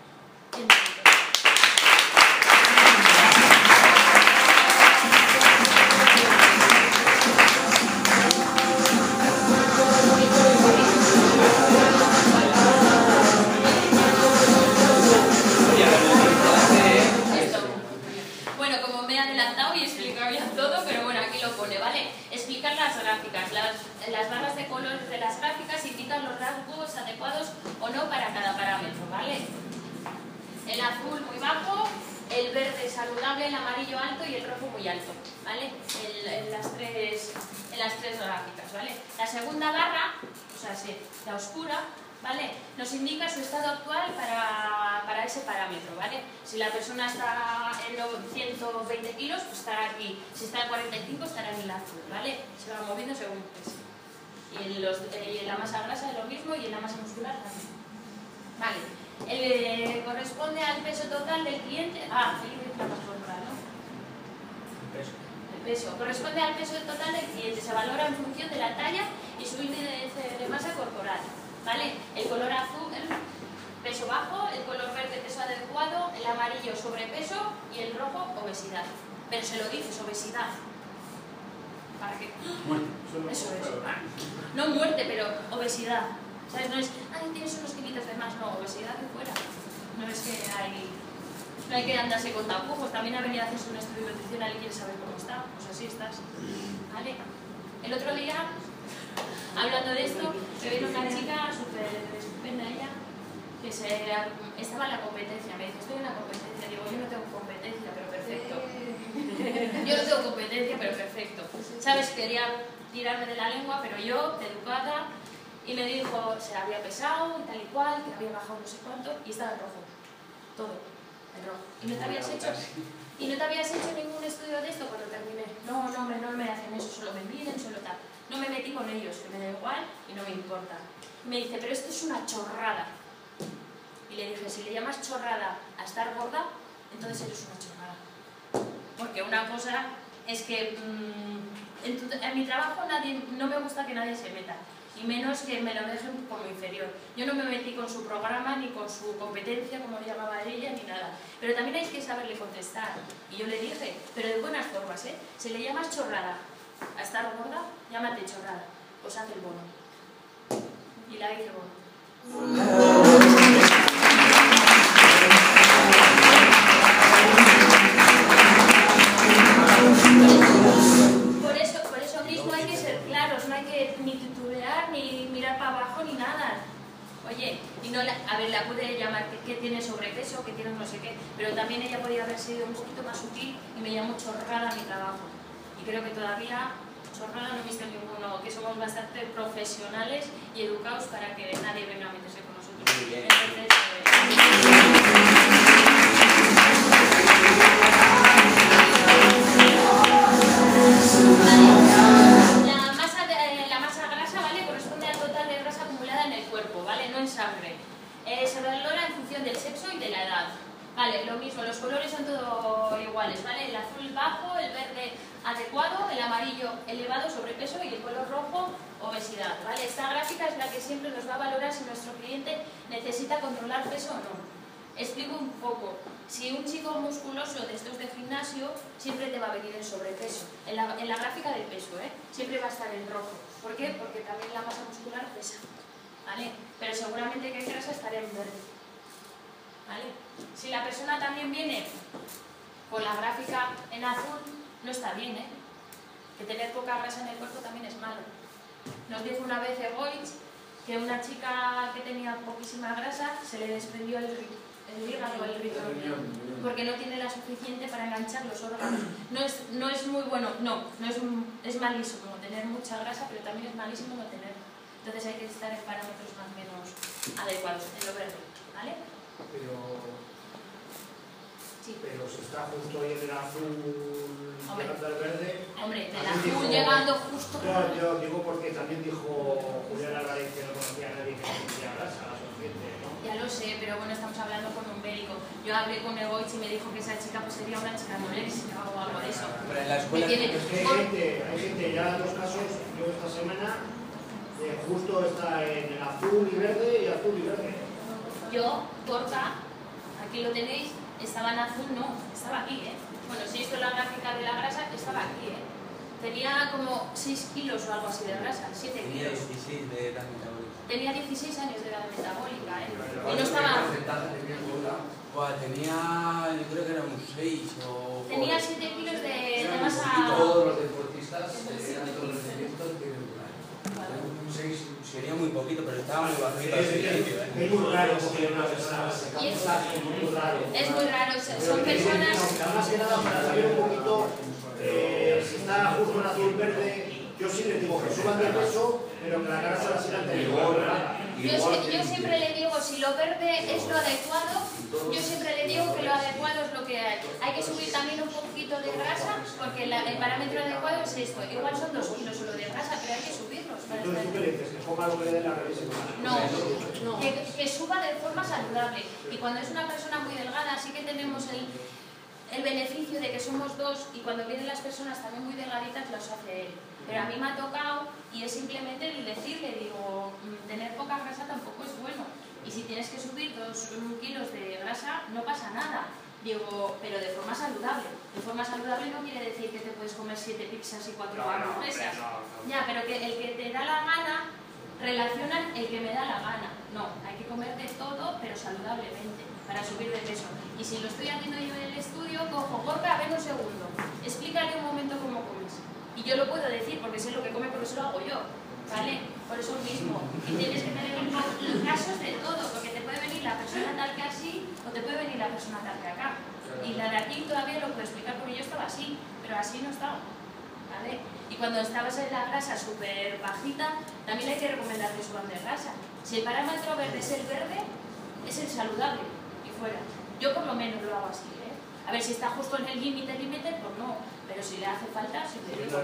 Las barras de color de las gráficas indican los rasgos adecuados o no para cada parámetro, ¿vale? El azul muy bajo, el verde saludable, el amarillo alto y el rojo muy alto, ¿vale? En las tres gráficas, ¿vale? La segunda barra, o sea, sí, la oscura, ¿vale? Nos indica su estado actual para ese parámetro, ¿vale? Si la persona está en 120 kilos, pues estará aquí. Si está en 45, estará en el azul, ¿vale? Se va moviendo según el peso. Y en la masa grasa es lo mismo y en la masa muscular también. Vale. Corresponde al peso total del cliente. Ah, el índice de masa corporal, ¿no? El peso. Corresponde al peso total del cliente. Se valora en función de la talla y su índice de masa corporal. ¿Vale? El color azul, peso bajo, el color verde, peso adecuado, el amarillo, sobrepeso y el rojo, obesidad. Pero se lo dices, obesidad. ¿Para qué? Muerte. Eso es. No muerte, pero obesidad. ¿Sabes? No es, ay, tienes unos kilitos de más. No, obesidad de fuera. No es que no hay que andarse con tapujos. También ha venido a hacerse un estudio nutricional y quieres saber cómo está. Pues así estás. ¿Vale? El otro día, hablando de esto, me vino una chica súper estupenda ella, que estaba en la competencia. Me dice, estoy en la competencia. Digo, yo no tengo competencia, pero perfecto. Yo no tengo competencia, pero perfecto. ¿Sabes? Quería tirarme de la lengua, pero yo, de educada, y me dijo, se había pesado y tal y cual, que había bajado no sé cuánto, y estaba en rojo. Todo, en rojo. ¿Y no te habías hecho ningún estudio de esto cuando terminé? No, no me hacen eso, solo me miden, solo tal. No me metí con ellos, que me da igual y no me importa. Me dice, pero esto es una chorrada. Y le dije, si le llamas chorrada a estar gorda, entonces eres una chorrada. Porque una cosa es que en mi trabajo no me gusta que nadie se meta, y menos que me lo dejen como inferior. Yo no me metí con su programa, ni con su competencia, como llamaba ella, ni nada. Pero también hay que saberle contestar. Y yo le dije, pero de buenas formas, ¿eh? Si le llamas chorrada a estar gorda, llámate chorrada. Pues haz el bono. Y la hice bono. Por ¿vale? Y no a ver, la pude llamar que tiene sobrepeso, que tiene no sé qué, pero también ella podía haber sido un poquito más sutil y me llamó chorrada mi trabajo. Y creo que todavía chorrada no he visto ninguno, que somos bastante profesionales y educados para que nadie venga a meterse con nosotros. Entonces, la masa grasa, ¿vale? Corresponde al total de grasa acumulada en el cuerpo, ¿vale? No en sangre. Se valora en función del sexo y de la edad. Vale, lo mismo, los colores son todos iguales, ¿vale? El azul bajo, el verde adecuado, el amarillo elevado, sobrepeso, y el color rojo, obesidad, ¿vale? Esta gráfica es la que siempre nos va a valorar si nuestro cliente necesita controlar peso o no. Explico un poco. Si un chico musculoso de estos de gimnasio, siempre te va a venir el sobrepeso. En la gráfica del peso, siempre va a estar en rojo. ¿Por qué? Porque también la masa muscular pesa, ¿vale? Pero seguramente que en grasa estará en verde, ¿vale? Si la persona también viene con la gráfica en azul, no está bien, que tener poca grasa en el cuerpo también es malo. Nos dijo una vez Egoitz que una chica que tenía poquísima grasa se le desprendió el hígado, el riñón, porque no tiene la suficiente para enganchar los órganos. No es muy bueno, es malísimo tener mucha grasa, pero también es malísimo no tener. Entonces hay que estar en parámetros más o menos adecuados, en lo verde, ¿vale? Pero si está justo ahí en el azul, llegando al verde... Hombre, del azul llegando justo... No, yo digo porque también dijo Julián Álvarez que no conocía a nadie que tenía grasa, la suficiente, ¿no? Ya lo sé, pero bueno, estamos hablando con un médico. Yo hablé con Egoitz y me dijo que esa chica pues sería una chica anoréxica o algo de eso. Pero en la escuela... Es que hay gente, ya en dos casos, yo esta semana, justo está en el azul y verde y azul y verde. Yo, Gorka, aquí lo tenéis, estaba en azul, no, estaba aquí, Bueno, si esto es la gráfica de la grasa, estaba aquí, Tenía como 6 kilos o algo así de grasa, 7 Tenía kilos. 16 de edad metabólica. Tenía 16 años de edad metabólica, Y no estaba... Tenía, yo creo que era un 6 o... Tenía 7 kilos de masa... Todos los deportistas eran todos los rendimientos tienen un 6. Sería muy poquito, pero estaba muy bajito al principio, Es muy raro porque una persona se camufla, es muy raro. Es muy raro, son personas... Más que nada para saber un poquito si está justo en azul verde, yo sí les digo que suban de peso, pero que la grasa la sigan teniendo. Yo siempre le digo, si lo verde es lo adecuado, yo siempre le digo que lo adecuado es lo que hay. Hay que subir también un poquito de grasa, porque el parámetro adecuado es esto. Igual son 2 kilos solo de grasa, pero hay que subirlos. Entonces, ¿tú qué le dices? ¿Que ponga lo que le dé la revisión? No, que suba de forma saludable. Y cuando es una persona muy delgada, sí que tenemos el beneficio de que somos dos, y cuando vienen las personas también muy delgaditas, los hace él. Pero a mí me ha tocado, y es simplemente el decirle, digo, tener poca grasa tampoco es bueno. Y si tienes que subir 2 kilos de grasa, no pasa nada. Digo, pero de forma saludable. De forma saludable no quiere decir que te puedes comer 7 pizzas y 4 hamburguesas. Ya, pero que el que te da la gana, relacionan el que me da la gana. No, hay que comer de todo, pero saludablemente, para subir de peso. Y si lo estoy haciendo yo en el estudio, cojo, Gorka, ven un segundo, explícale un momento cómo comes. Y yo lo puedo decir porque sé lo que come, porque eso lo hago yo, ¿vale? Por eso mismo. Y tienes que tener casos de todo, porque te puede venir la persona tal que así, o te puede venir la persona tal que acá. Y la de aquí todavía lo puedo explicar porque yo estaba así, pero así no estaba, ¿vale? Y cuando estabas en la grasa súper bajita, también hay que recomendar que suban de grasa. Si el parámetro verde es el verde, es el saludable, y fuera. Yo por lo menos lo hago así, A ver, si está justo en el límite, pues no. Pero si le hace falta, siempre digo.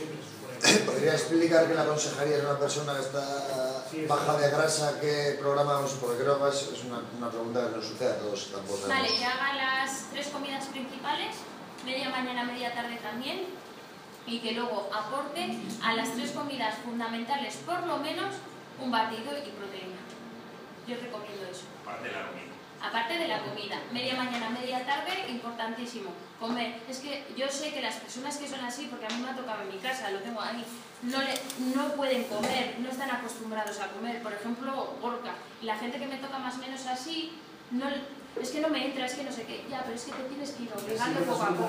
¿Podría explicar que la consejería es una persona que está baja de grasa? ¿Qué programamos? Porque creo que es una pregunta que nos sucede a todos. Vale, que haga las 3 comidas principales, media mañana, media tarde también, y que luego aporte a las 3 comidas fundamentales por lo menos un batido y proteína. Yo recomiendo eso. Aparte de la comida. Aparte de la comida, media mañana, media tarde, importantísimo. Comer. Es que yo sé que las personas que son así, porque a mí me ha tocado en mi casa, lo tengo ahí, no pueden comer, no están acostumbrados a comer. Por ejemplo, Gorka. Y la gente que me toca más o menos así, no, es que no me entra, es que no sé qué. Ya, pero es que te tienes que ir obligando poco a poco.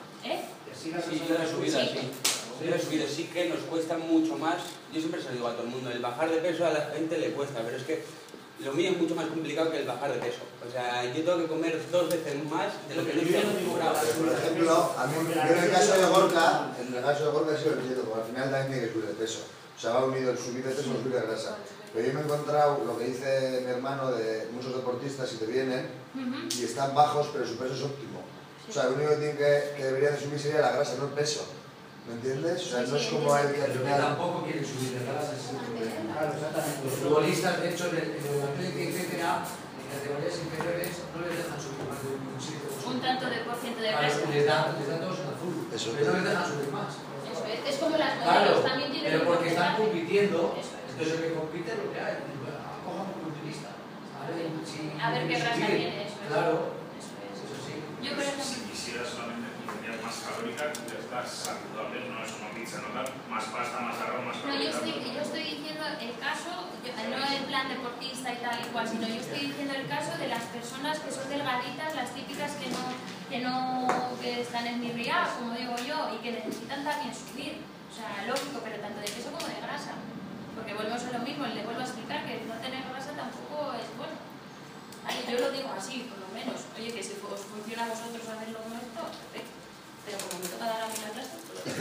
Sí, yo la subida, sí. Yo la subida sí que nos cuesta mucho más. Yo siempre se lo digo a todo el mundo, el bajar de peso a la gente le cuesta, pero es que lo mío es mucho más complicado que el bajar de peso. O sea, yo tengo que comer 2 veces más de lo que no estoy acostumbrado. Por ejemplo, a mí, yo en el caso de Gorka sí lo entiendo, porque al final también tiene que subir de peso. O sea, va unido el subir de peso con el subir de grasa. Pero yo me he encontrado lo que dice mi hermano de muchos deportistas y te vienen y están bajos, pero su peso es óptimo. O sea, lo único que debería de subir sería la grasa, no el peso. ¿Me entiendes? O sea, no es como el que al Pero que final... tampoco quieren subir de grasa, ese es el problema. Claro, exactamente. Los futbolistas, de hecho, en el Atlético, etcétera, en categorías inferiores, no les dejan subir más de un 7%. Un tanto de por ciento de Claro, grasa. les dan todos en azul, Eso pero no les dejan subir más. Eso es como las Claro, modelos también tienen pero un porque están porcentaje. compitiendo, Eso es. entonces el que compite lo que hay, coja un culturista. A ver qué grasa tiene, eso es. Claro, Eso es. eso sí. Yo, por ejemplo, Si quisieras solamente comer más calórica, ya estás saludable, no es una pizza, no tal, más pasta, más arroz, más no, calórica. yo estoy diciendo el caso, no en plan deportista y tal y cual, sino yo estoy diciendo el caso de las personas que son delgaditas, las típicas que están esmirriadas, como digo yo, y que necesitan también subir. O sea, lógico, pero tanto de peso como de grasa. Porque volvemos a lo mismo, le vuelvo a explicar que no tener grasa tampoco es bueno. Vale, yo lo digo así, por lo menos. Oye, que si os funciona a vosotros hacerlo como esto, perfecto. Pero como me toca dar a mí la clase, pues lo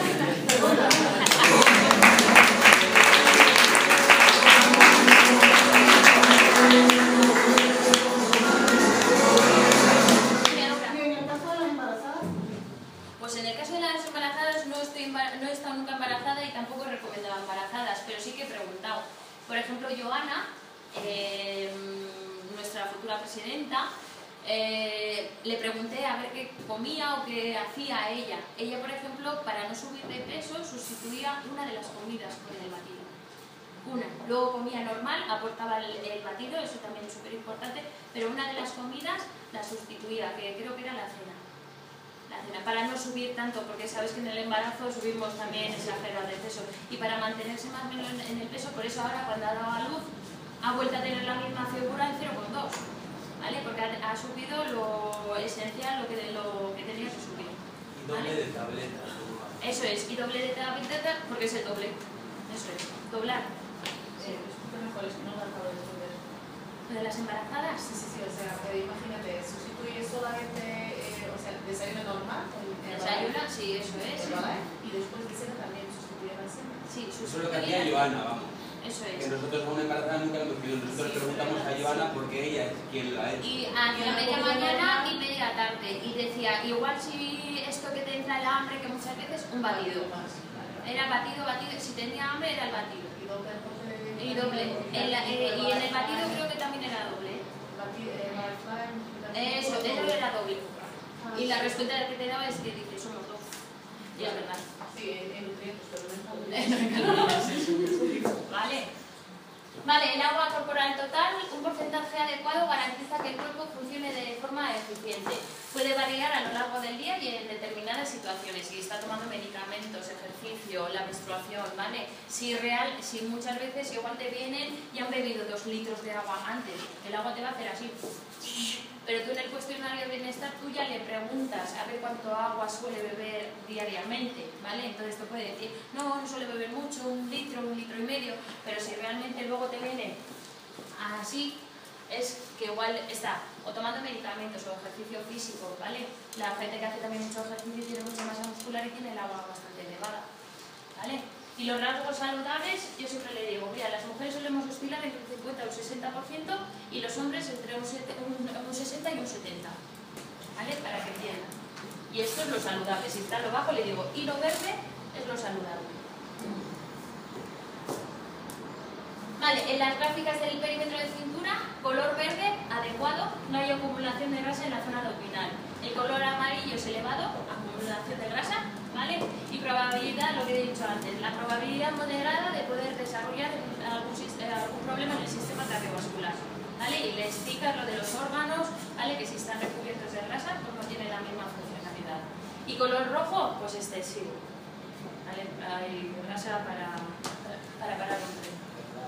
Pues en el caso de las embarazadas no he estado nunca embarazada y tampoco he recomendado embarazadas, pero sí que he preguntado. Por ejemplo, Joana, nuestra futura presidenta, le pregunté a ver qué comía o qué hacía ella. Ella, por ejemplo, para no subir de peso, sustituía una de las comidas con el batido. Una. Luego comía normal, aportaba el batido, eso también es súper importante, pero una de las comidas la sustituía, que creo que era la cena. Para no subir tanto, porque sabes que en el embarazo subimos también exagerado de peso, y para mantenerse más o menos en el peso, por eso ahora cuando ha dado a luz ha vuelto a tener la misma figura en 0,2, ¿vale? Porque ha subido lo esencial, lo que tenía que subir. Y doble de tabletas. Eso es, y doble de tableta porque es el doble. Eso es, doblar. Sí, es mejor, es que no lo acabo de entender. ¿Lo de las embarazadas? Sí, o sea, que imagínate, sustituyes solamente, o sea, el desayuno normal, Desayuna, sí, eso es. y después de cena también sustituye la cena. Sí, Eso es lo que hacía Joana, vamos. Eso Que es. nosotros a una embarazada nunca lo hemos pedido. Nosotros preguntamos a Joana porque ella es quien lo ha hecho. Y a media mañana y media tarde. Y decía, igual si esto que te entra el hambre, que muchas veces, un batido. Era batido, si tenía hambre era el batido. Y doble. Y en el batido creo que también era doble. Eso era doble. Y la respuesta que te daba es que dice, somos dos. Y es verdad. Sí, en nutrientes, pero no en calorías. Vale, el agua corporal total, un porcentaje adecuado garantiza que el cuerpo funcione de forma eficiente. Puede variar a lo largo del día y en determinadas situaciones. Si está tomando medicamentos, ejercicio, la menstruación, ¿vale? Si muchas veces igual te vienen y han bebido 2 litros de agua antes, el agua te va a hacer así. Pero tú en el cuestionario de bienestar tú ya le preguntas a ver cuánto agua suele beber diariamente, ¿vale? Entonces te puede decir, no suele beber mucho, 1 litro, 1,5 litros, pero si realmente luego te viene así, es que igual está o tomando medicamentos o ejercicio físico, ¿vale? La gente que hace también mucho ejercicio tiene mucha masa muscular y tiene el agua bastante elevada, ¿vale? Y los rasgos saludables, yo siempre le digo, mira, las mujeres solemos oscilar entre un 50 y un 60% y los hombres entre un 60 y un 70%, ¿vale? Para que entiendan. Y esto es lo saludable. Si está lo bajo, le digo, y lo verde es lo saludable. Vale, en las gráficas del perímetro de cintura, color verde adecuado, no hay acumulación de grasa en la zona abdominal. El color amarillo es elevado, acumulación de grasa, ¿vale? Y probabilidad, lo que he dicho antes, la probabilidad moderada de poder desarrollar algún problema en el sistema cardiovascular, ¿vale? Y le explicas lo de los órganos, ¿vale? Que si están recubiertos de grasa, pues no tienen la misma funcionalidad. Y color rojo, pues excesivo, ¿vale? Hay grasa para parar un tren.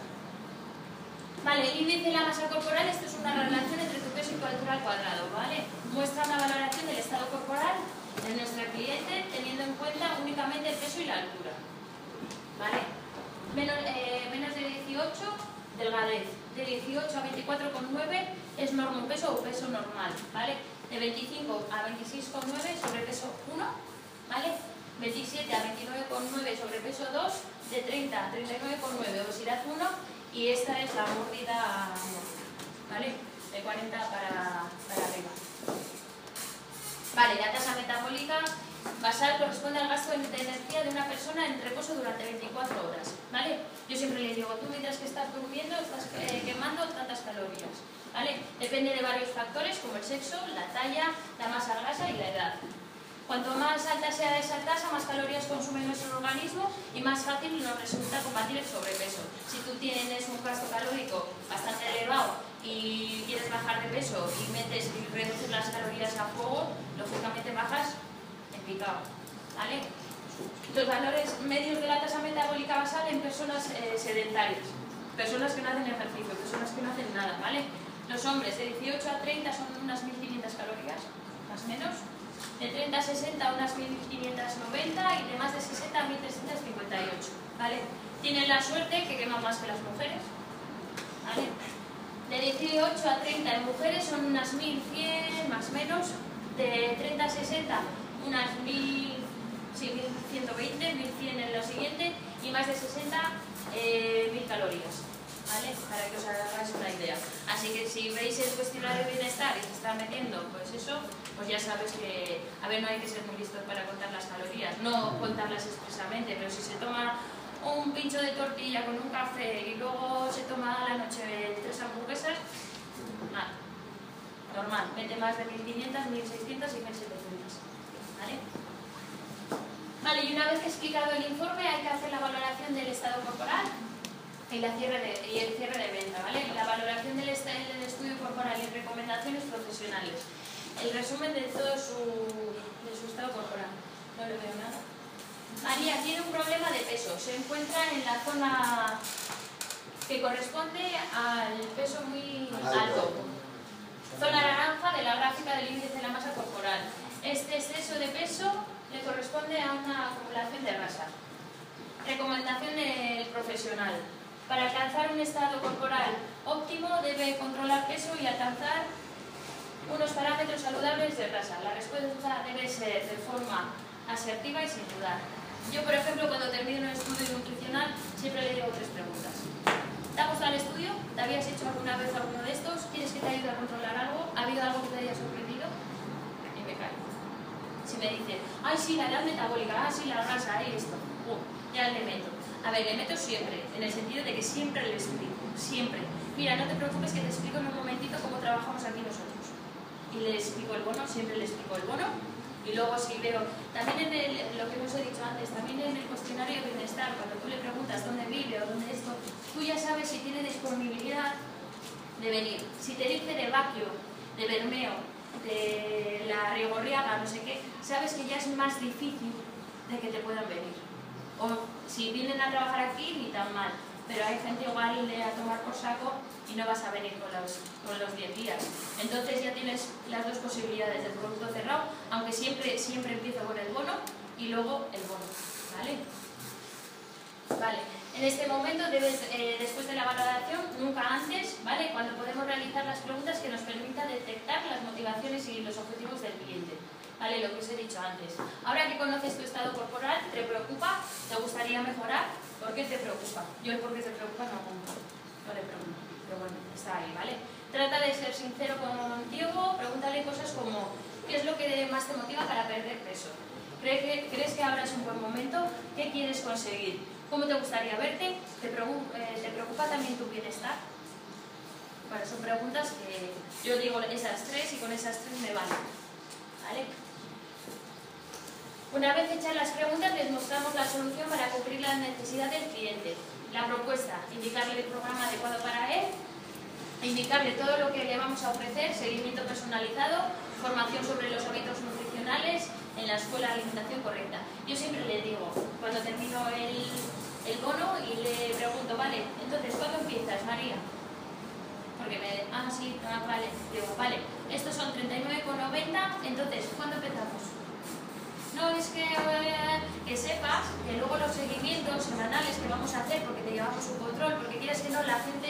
Vale, el índice de la masa corporal, esto es una relación entre tu peso y tu altura al cuadrado, ¿vale? Muestra una valoración del estado corporal de nuestra cliente teniendo en cuenta únicamente el peso y la altura, ¿vale? Menos de 18 delgadez. De 18 a 24,9 es normopeso o peso normal, ¿vale? De 25 a 26,9 sobrepeso 1, ¿vale? 27 a 29,9 sobrepeso 2, de 30 a 39,9 obesidad 1 y esta es la mórbida, ¿vale? De 40 para arriba. Vale, la tasa metabólica basal corresponde al gasto de energía de una persona en reposo durante 24 horas, ¿vale? Yo siempre les digo, tú mientras que estás durmiendo estás quemando tantas calorías, ¿vale? Depende de varios factores como el sexo, la talla, la masa grasa y la edad. Cuanto más alta sea esa tasa, más calorías consume nuestro organismo y más fácil nos resulta combatir el sobrepeso. Si tú tienes un gasto calórico bastante elevado y quieres bajar de peso y reduces las calorías a fuego, lógicamente bajas en picado, ¿vale? Los valores medios de la tasa metabólica basal en personas sedentarias, personas que no hacen ejercicio, personas que no hacen nada, ¿vale? Los hombres de 18 a 30 son unas 1500 calorías, más o menos. De 30 a 60 unas 1590 y de más de 60 a 1358, ¿vale? Tienen la suerte que queman más que las mujeres, ¿vale? De 18 a 30 en mujeres son unas 1100 más o menos, de 30 a 60 unas 1120, 1100 en lo siguiente y más de 60 1000 calorías, ¿vale? Para que os hagáis una idea. Así que si veis el cuestionario de bienestar y se está metiendo pues eso, pues ya sabes que, a ver, no hay que ser muy listos para contar las calorías, no contarlas expresamente, pero si se toma un pincho de tortilla con un café y luego se toma a la noche 3 hamburguesas, mal, normal, mete más de 1500, 1600 y 1700, ¿vale? Vale, y una vez que he explicado el informe hay que hacer la valoración del estado corporal y el cierre de venta, ¿vale? La valoración del estudio corporal y recomendaciones profesionales. El resumen de todo su estado corporal. No le veo nada. María tiene un problema de peso. Se encuentra en la zona que corresponde al peso muy alto. Zona naranja de la gráfica del índice de la masa corporal. Este exceso de peso le corresponde a una acumulación de grasa. Recomendación del profesional. Para alcanzar un estado corporal óptimo debe controlar peso y alcanzar unos parámetros saludables de grasa. La respuesta debe ser de forma asertiva y sin dudar. Yo, por ejemplo, cuando termino un estudio nutricional, siempre le digo 3 preguntas. ¿Te ha gustado el estudio? ¿Te habías hecho alguna vez alguno de estos? ¿Quieres que te ayude a controlar algo? ¿Ha habido algo que te haya sorprendido? Y me cae. Si me dice, ay, sí, la edad metabólica, sí, la grasa, esto, ya le meto. A ver, le meto siempre, en el sentido de que siempre le explico, siempre. Mira, no te preocupes que te explico en un momentito cómo trabajamos aquí nosotros. Y le explico el bono, siempre le explico el bono. Y luego si veo, también en lo que os he dicho antes, también en el cuestionario de bienestar, cuando tú le preguntas dónde vive o dónde esto, tú ya sabes si tiene disponibilidad de venir. Si te dice de Baquio, de Bermeo, de la Rigorriaga, no sé qué, sabes que ya es más difícil de que te puedan venir. O si vienen a trabajar aquí, ni tan mal. Pero hay gente igual a tomar por saco y no vas a venir con los 10 días. Entonces ya tienes las dos posibilidades del producto cerrado, aunque siempre empiezo con el bono y luego el bono, ¿vale? Vale, en este momento debes, después de la valoración, nunca antes, ¿vale? Cuando podemos realizar las preguntas que nos permitan detectar las motivaciones y los objetivos del cliente. ¿Vale? Lo que os he dicho antes. Ahora que conoces tu estado corporal, ¿te preocupa? ¿Te gustaría mejorar? ¿Por qué te preocupa? Yo el por qué te preocupa no le pregunto, pero bueno, está ahí, ¿vale? Trata de ser sincero contigo, pregúntale cosas como ¿qué es lo que más te motiva para perder peso? ¿Crees que ahora es un buen momento? ¿Qué quieres conseguir? ¿Cómo te gustaría verte? ¿Te preocupa también tu bienestar? Bueno, son preguntas que yo digo esas 3 y con esas 3 me valen, ¿vale? Una vez hechas las preguntas, les mostramos la solución para cubrir la necesidad del cliente. La propuesta, indicarle el programa adecuado para él, indicarle todo lo que le vamos a ofrecer, seguimiento personalizado, formación sobre los hábitos nutricionales en la escuela de alimentación correcta. Yo siempre le digo, cuando termino el bono y le pregunto, vale, entonces, ¿cuándo empiezas, María? Porque vale, digo, vale, estos son 39,90, entonces, ¿cuándo empezamos? No, es que sepas que luego los seguimientos semanales que vamos a hacer, porque te llevamos un control, porque quieres que no, la gente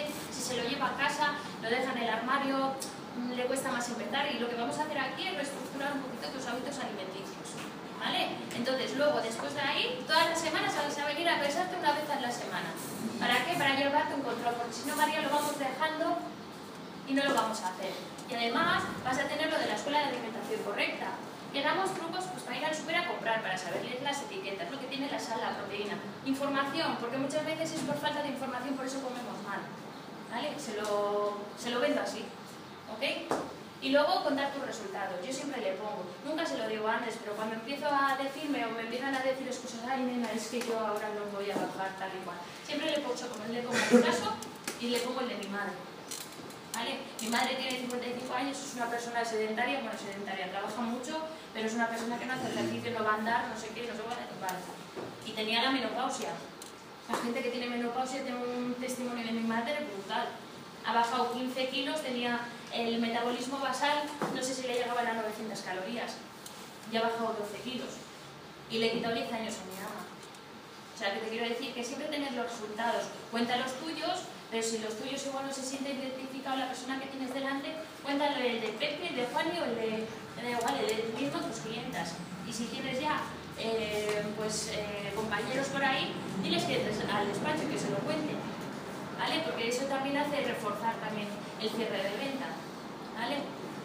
se lo lleva a casa, lo deja en el armario, le cuesta más empezar, y lo que vamos a hacer aquí es reestructurar un poquito tus hábitos alimenticios, ¿vale? Entonces luego, después de ahí, todas las semanas vas a venir a pesarte una vez a la semana. ¿Para qué? Para llevarte un control, porque si no, María, lo vamos dejando y no lo vamos a hacer. Y además vas a tener lo de la escuela de alimentación correcta. Que damos trucos pues, para ir al súper a comprar, para saber leer las etiquetas, lo que tiene la sal, la proteína. Información, porque muchas veces es por falta de información, por eso comemos mal. ¿Vale? Se lo vendo así. ¿Ok? Y luego contar tus resultados. Yo siempre le pongo, nunca se lo digo antes, pero cuando empiezo a decirme o me empiezan a decir excusas, ay nena, es que yo ahora no voy a bajar tal y cual. Siempre le pongo mi caso y le pongo el de mi madre. ¿Vale? Mi madre tiene 55 años, es una persona sedentaria, bueno, sedentaria, trabaja mucho, pero es una persona que no hace ejercicio, no va a andar, no sé qué, no se va a vale. Y tenía la menopausia. La gente que tiene menopausia tiene un testimonio de mi madre brutal. Ha bajado 15 kilos, tenía el metabolismo basal, no sé si le llegaban a 900 calorías. Y ha bajado 12 kilos. Y le he quitado 10 años a mi ama. O sea, que te quiero decir que siempre tenés los resultados. Cuenta los tuyos, pero si los tuyos igual no se siente identificado la persona que tienes delante, cuéntale el de Pepe, el de Juani o el de mismo tus clientas. Y si tienes ya compañeros por ahí, diles que al despacho que se lo cuenten, ¿vale? Porque eso también hace reforzar también el cierre de venta, ¿vale?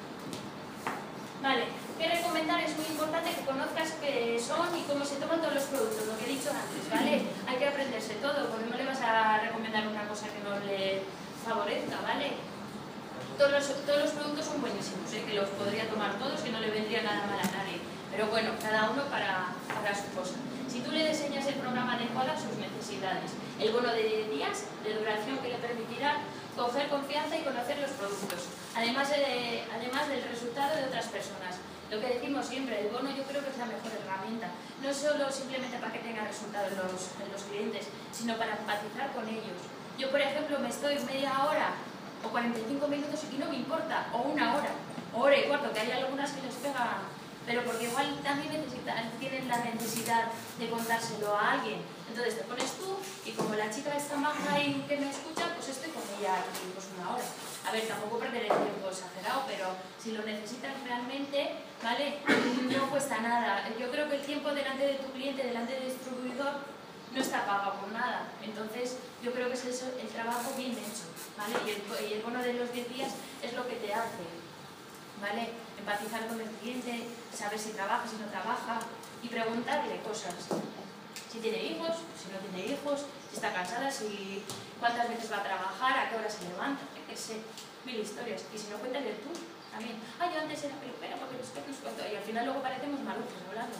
Vale, ¿qué recomendar? Es muy importante que conozcas qué son y cómo se toman todos los productos, lo que he dicho antes, ¿vale? Hay que aprenderse todo, porque no le vas a recomendar una cosa que no le favorezca, ¿vale? Todos los productos son buenísimos, que los podría tomar todos, que no le vendría nada mal a nadie. Pero bueno, cada uno para su cosa. Si tú le diseñas el programa adecuado a sus necesidades, el bono de 10 días de duración que le permitirá coger confianza y conocer los productos, además del resultado de otras personas. Lo que decimos siempre, el bono yo creo que es la mejor herramienta, no solo simplemente para que tenga resultados en los clientes, sino para empatizar con ellos. Yo, por ejemplo, me estoy media hora o 45 minutos y no me importa, o una hora, o hora y cuarto, que hay algunas que les pega, pero porque igual también tienen la necesidad de contárselo a alguien. Entonces te pones tú y como la chica está maja y que me escucha, pues estoy con ella aquí pues una hora. A ver, tampoco perderé tiempo exagerado, pero si lo necesitas realmente, ¿vale? No cuesta nada. Yo creo que el tiempo delante de tu cliente, delante del distribuidor, no está pagado por nada. Entonces, yo creo que es eso, el trabajo bien hecho, ¿vale? Y el bono de los 10 días es lo que te hace, ¿vale? Empatizar con el cliente, saber si trabaja, si no trabaja y preguntarle cosas. Si tiene hijos, si no tiene hijos, si está cansada, si cuántas veces va a trabajar, a qué hora se levanta, qué sé, 1000 historias. Y si no, cuéntale tú también. Ah, yo antes era peluquera porque los pelos cuento. Y al final luego parecemos malucos hablando.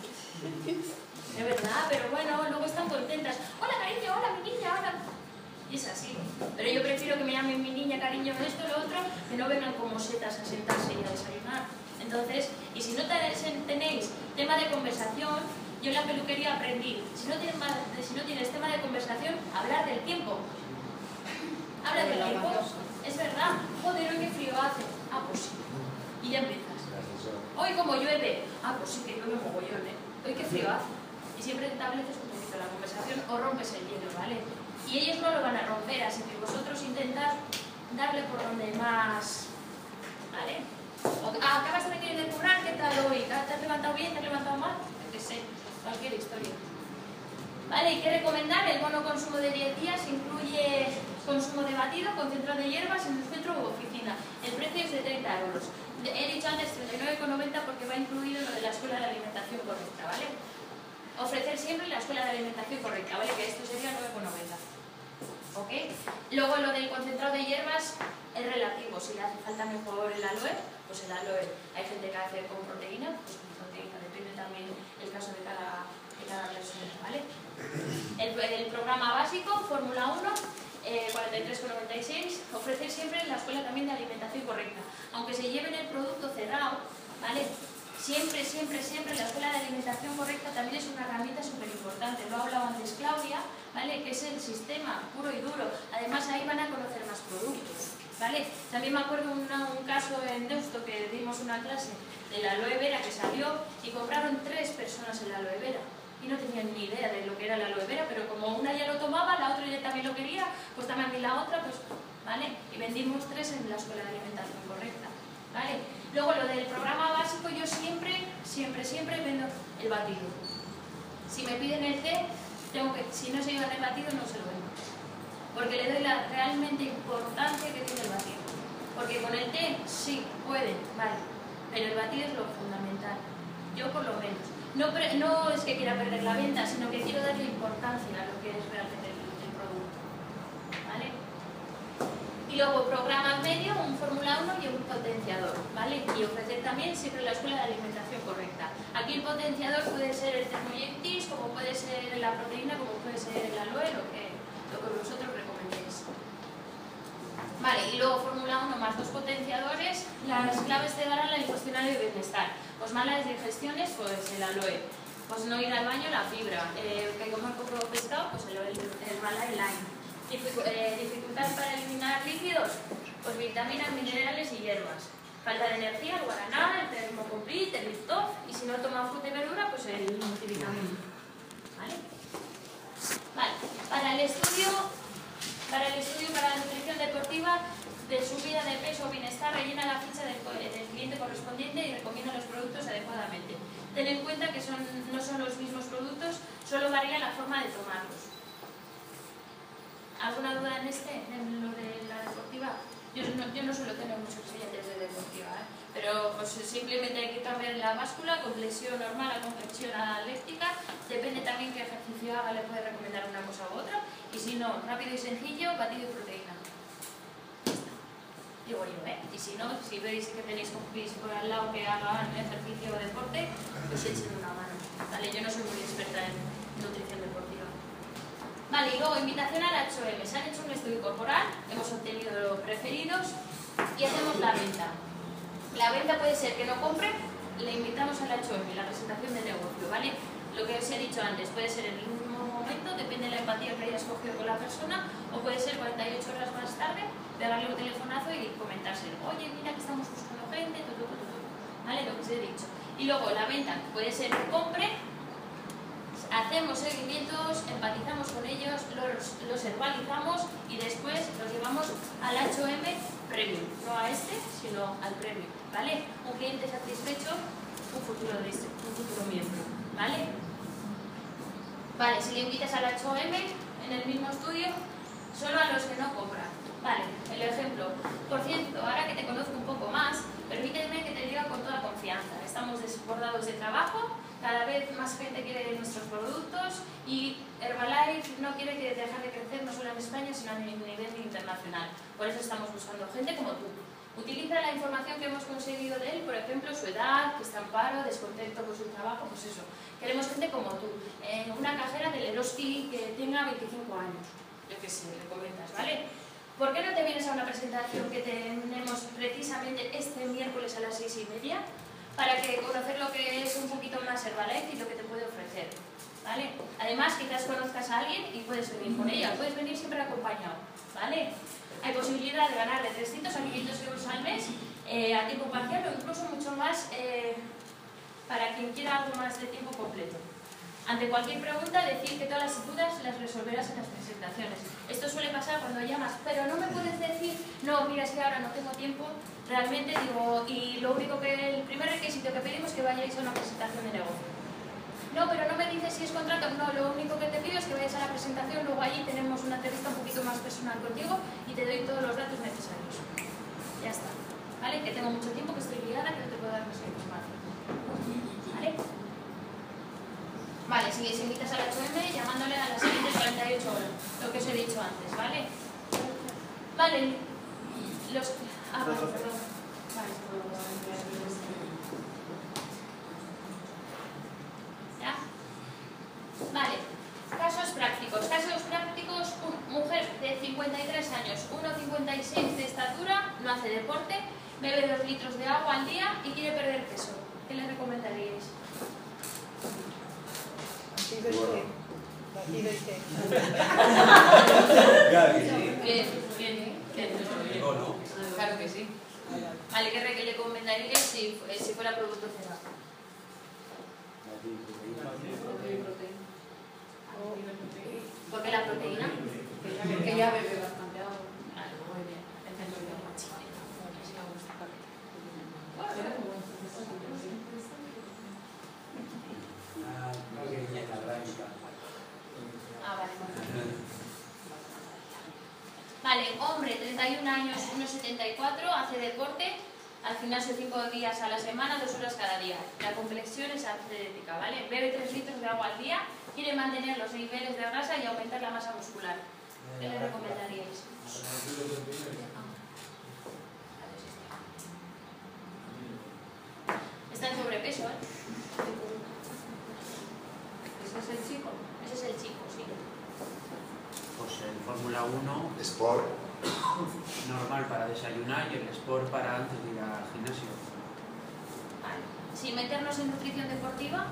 De verdad, pero bueno, luego están contentas. Hola cariño, hola mi niña, hola. Y es así. Pero yo prefiero que me llamen mi niña, cariño, esto, lo otro, que no vengan como setas a sentarse y a desayunar. Entonces, y si no tenéis tema de conversación, yo en la peluquería aprendí, si no tienes tema de conversación, hablar del tiempo. Habla del tiempo. Es verdad. Joder, hoy qué frío hace. Ah, pues sí. Y ya empiezas. Hoy como llueve. Ah, pues sí que llueve mogollón, ¿eh? Hoy qué frío hace. Y siempre estableces un poquito la conversación o rompes el hielo, ¿vale? Y ellos no lo van a romper, así que vosotros intentad darle por donde más, ¿vale? O, acabas de venir de currar, ¿qué tal hoy? ¿Te has levantado bien? ¿Te has levantado mal? Yo qué sé, cualquier historia. Vale, hay que recomendar el bono consumo de 10 días, incluye consumo de batido, concentrado de hierbas en el centro u oficina. El precio es de 30 euros. He dicho antes 39,90 porque va incluido lo de la escuela de alimentación correcta, ¿vale? Ofrecer siempre la escuela de alimentación correcta, ¿vale? Que esto sería 9,90. ¿Ok? Luego lo del concentrado de hierbas es relativo. Si le hace falta mejor el aloe, pues el aloe. Hay gente que hace con proteína, pues con proteína. Depende también el caso de cada persona, ¿vale? El programa básico, Fórmula 1, 43,96, ofrecer siempre la escuela también de alimentación correcta. Aunque se lleven el producto cerrado, ¿vale? Siempre, siempre, siempre la escuela de alimentación correcta también es una herramienta súper importante. Lo ha hablado antes Claudia, ¿vale? Que es el sistema puro y duro. Además ahí van a conocer más productos, ¿vale? También me acuerdo un caso en Deusto que dimos una clase de la aloe vera que salió y compraron 3 personas el aloe vera. Y no tenían ni idea de lo que era la aloe vera, pero como una ya lo tomaba, la otra ya también lo quería, pues también la otra, pues ¿vale? Y vendimos 3 en la escuela de alimentación correcta, ¿vale? Luego lo del programa básico, yo siempre vendo el batido. Si me piden el té, si no se lleva el batido no se lo vendo, porque le doy la realmente importancia que tiene el batido. Porque con el té sí, pueden, vale, pero el batido es lo fundamental, yo por lo menos. No es que quiera perder la venta, sino que quiero darle importancia a lo que es realmente el producto, ¿vale? Y luego programas medio, un Fórmula 1 y un potenciador, ¿vale? Y ofrecer también siempre la escuela de alimentación correcta. Aquí el potenciador puede ser el Thermoyectis, como puede ser la proteína, como puede ser el aloe, lo que vosotros recomendéis. Vale, y luego Fórmula 1 más 2 potenciadores, las claves te darán el cuestionario de bienestar. Pues malas digestiones, pues el aloe. Pues no ir al baño, la fibra. Que comer poco pescado, pues el mala el lime. Dificultad para eliminar líquidos, pues vitaminas, minerales y hierbas. Falta de energía, el guaraná, el termocomplete, el liftoff, y si no toma fruta y verdura, pues el multivitamínico. ¿Vale? Vale, para el estudio para la nutrición deportiva de subida de peso o bienestar, rellena la ficha del cliente correspondiente y recomienda los productos adecuadamente. Ten en cuenta que no son los mismos productos, solo varía la forma de tomarlos. ¿Alguna duda en lo de la deportiva? Yo no suelo tener muchos clientes de deportiva, pero pues, simplemente hay que cambiar la báscula, compresión normal a compresión aléctica, depende también qué ejercicio haga, le puede recomendar una cosa u otra, y si no, rápido y sencillo, batido y proteína. Digo yo, y si no, si veis que tenéis compis por al lado que hagan ejercicio o deporte, pues echen una mano, ¿vale? Yo no soy muy experta en nutrición deportiva. Vale, y luego invitación al HOM. Se han hecho un estudio corporal, hemos obtenido los preferidos y hacemos la venta. La venta puede ser que no compre, le invitamos al HOM, la presentación de negocio, ¿vale? Lo que os he dicho antes, puede ser en el mismo momento, depende de la empatía que hayas cogido con la persona, o puede ser 48 horas más tarde, pegarle un telefonazo y comentárselo. Oye, mira que estamos buscando gente, ¿vale? Lo que os he dicho. Y luego la venta puede ser que compre, hacemos seguimientos, empatizamos con ellos, los verbalizamos y después los llevamos al HOM premium, no a este, sino al premium, ¿vale? Un cliente satisfecho, un futuro miembro, ¿vale? Vale, si le invitas al HOM en el mismo estudio, solo a los que no compran. Vale, el ejemplo. Por cierto, ahora que te conozco un poco más, permíteme que te diga con toda confianza. Estamos desbordados de trabajo, cada vez más gente quiere nuestros productos y Herbalife no quiere dejar de crecer no solo en España, sino a nivel internacional. Por eso estamos buscando gente como tú. Utiliza la información que hemos conseguido de él, por ejemplo, su edad, que está en paro, descontento con su trabajo, pues eso. Queremos gente como tú. Una cajera del Eroski que tenga 25 años. Yo qué sé, le comentas, ¿vale? ¿Por qué no te vienes a una presentación que tenemos precisamente este miércoles a las 6:30? Para que conocer lo que es un poquito más Herbalife y lo que te puede ofrecer, ¿vale? Además, quizás conozcas a alguien y puedes venir con ella, puedes venir siempre acompañado, ¿vale? Hay posibilidad de ganar de 300 a 500 euros al mes a tiempo parcial o incluso mucho más para quien quiera algo más de tiempo completo. Ante cualquier pregunta, decir que todas las dudas las resolverás en las presentaciones. Esto suele pasar cuando llamas, pero no me puedes decir, no, mira, es que ahora no tengo tiempo. Realmente digo, y lo único que, el primer requisito que pedimos es que vayáis a una presentación de negocio. No, pero no me dices si es contrato. No, lo único que te pido es que vayas a la presentación, luego allí tenemos una entrevista un poquito más personal contigo y te doy todos los datos necesarios. Ya está. ¿Vale? Que tengo mucho tiempo, que estoy liada, que no te puedo dar más información. ¿Vale? Vale, si invitas al HOM llamándole a las siguientes 48 horas, lo que os he dicho antes, ¿vale? Vale, los... Ah, vale, perdón. ¿Ya? Vale, casos prácticos. Casos prácticos, mujer de 53 años, 1,56 de estatura, no hace deporte, bebe 2 litros de agua al día y quiere perder peso. ¿Qué le recomendaríais? Batido y té. Bien. Claro que sí. Vale, ¿qué le recomendaríais si fuera producto cerrado? ¿Por qué la proteína? Que ya bebe bastante agua. Vale, muy bien. chile. Ah, vale. Vale, hombre, 31 años, 1,74, hace deporte, al gimnasio 5 días a la semana, 2 horas cada día. La complexión es atlética, ¿vale? Bebe 3 litros de agua al día, quiere mantener los niveles de grasa y aumentar la masa muscular. ¿Qué le recomendaríais? Está en sobrepeso, ¿eh? ¿Ese es el chico? Ese es el chico, sí. Pues el Fórmula 1 Sport. normal para desayunar y el Sport para antes de ir al gimnasio. Vale. Sin meternos en nutrición deportiva,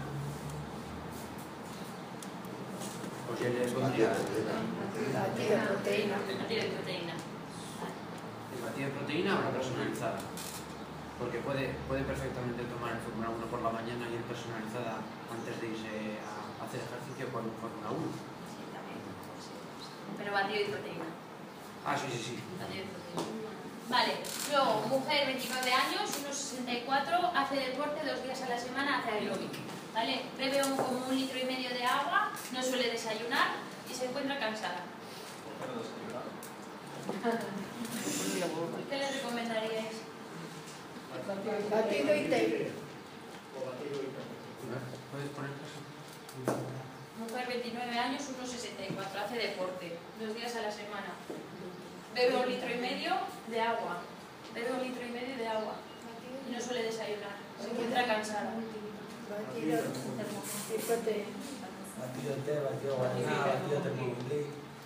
Pues yo le pondría Batido de proteína. batido de proteína. el batido de proteína o la personalizada. Porque puede perfectamente tomar el Fórmula 1 por la mañana y el personalizada antes de irse a hacer ejercicio con un Fórmula 1. Sí, también. Pero batido de proteína. Ah, sí, sí, sí. Batido de proteína. Vale, luego, mujer, 29 años, 1,64, hace deporte 2 días a la semana, hace aeróbic. ¿Vale? Bebe como 1,5 litros de agua, no suele desayunar y se encuentra cansada. ¿Qué le recomendaríais? Batido y té. ¿Puedes poner eso? Mujer, 29 años, 1,64, hace deporte 2 días a la semana. Bebe 1,5 litros de agua. Bebe 1,5 litros de agua y no suele desayunar. Se encuentra cansada. Batido y proteína. Batido té, batido guaraná, batido termobulí.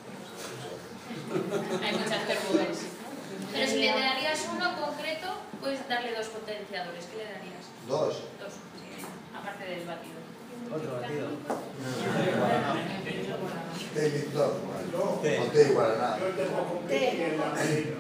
Hay muchas termobulís. Pero si le darías uno concreto, puedes darle 2 potenciadores. ¿Qué le darías? 2. 2, sí, aparte del batido. Otro batido. Té Lipton. O té guaraná. Yo tengo completo que la proteína.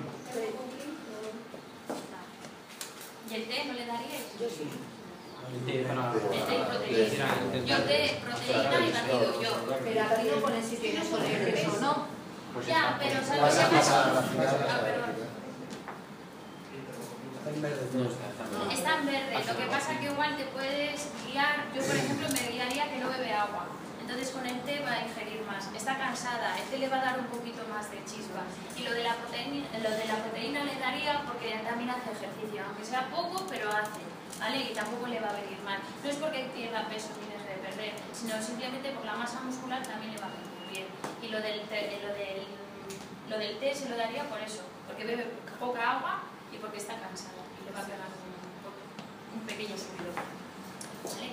¿Y el té no le daríais? Yo sí. El té y proteína. Yo té, proteína y batido, yo. Pero batido pone si tienes con el peso o no. Pues Ya, está. pero ¿sabes Pasa, qué pasa, pasa? la final, Ah, perdón. Está en verde. No está bien. Está en verde, lo que pasa que igual te puedes guiar, yo por ejemplo me guiaría que no bebe agua, entonces con el té va a ingerir más, está cansada, el té le va a dar un poquito más de chispa y lo de la proteína le daría porque también hace ejercicio, aunque sea poco, pero hace, ¿vale? Y tampoco le va a venir mal, no es porque pierda peso ni deje de perder, sino simplemente por la masa muscular también le va a venir bien y lo del té se lo daría por eso, porque bebe poca agua y porque está cansada y le va a pegar un pequeño subidón. ¿Vale?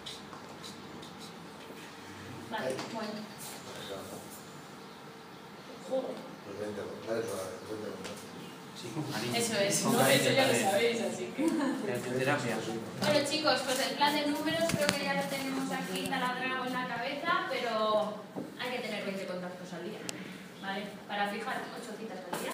Vale, bueno. Pues 20, dale suave, 20 minutos. Sí, con cariño. Eso es, Con ¿no? cariño Eso ya lo también. sabéis, así que... Terapia. Bueno chicos, pues el plan de números creo que ya lo tenemos aquí taladrado en la cabeza, pero hay que tener 20 contactos al día, ¿vale? Para fijar 8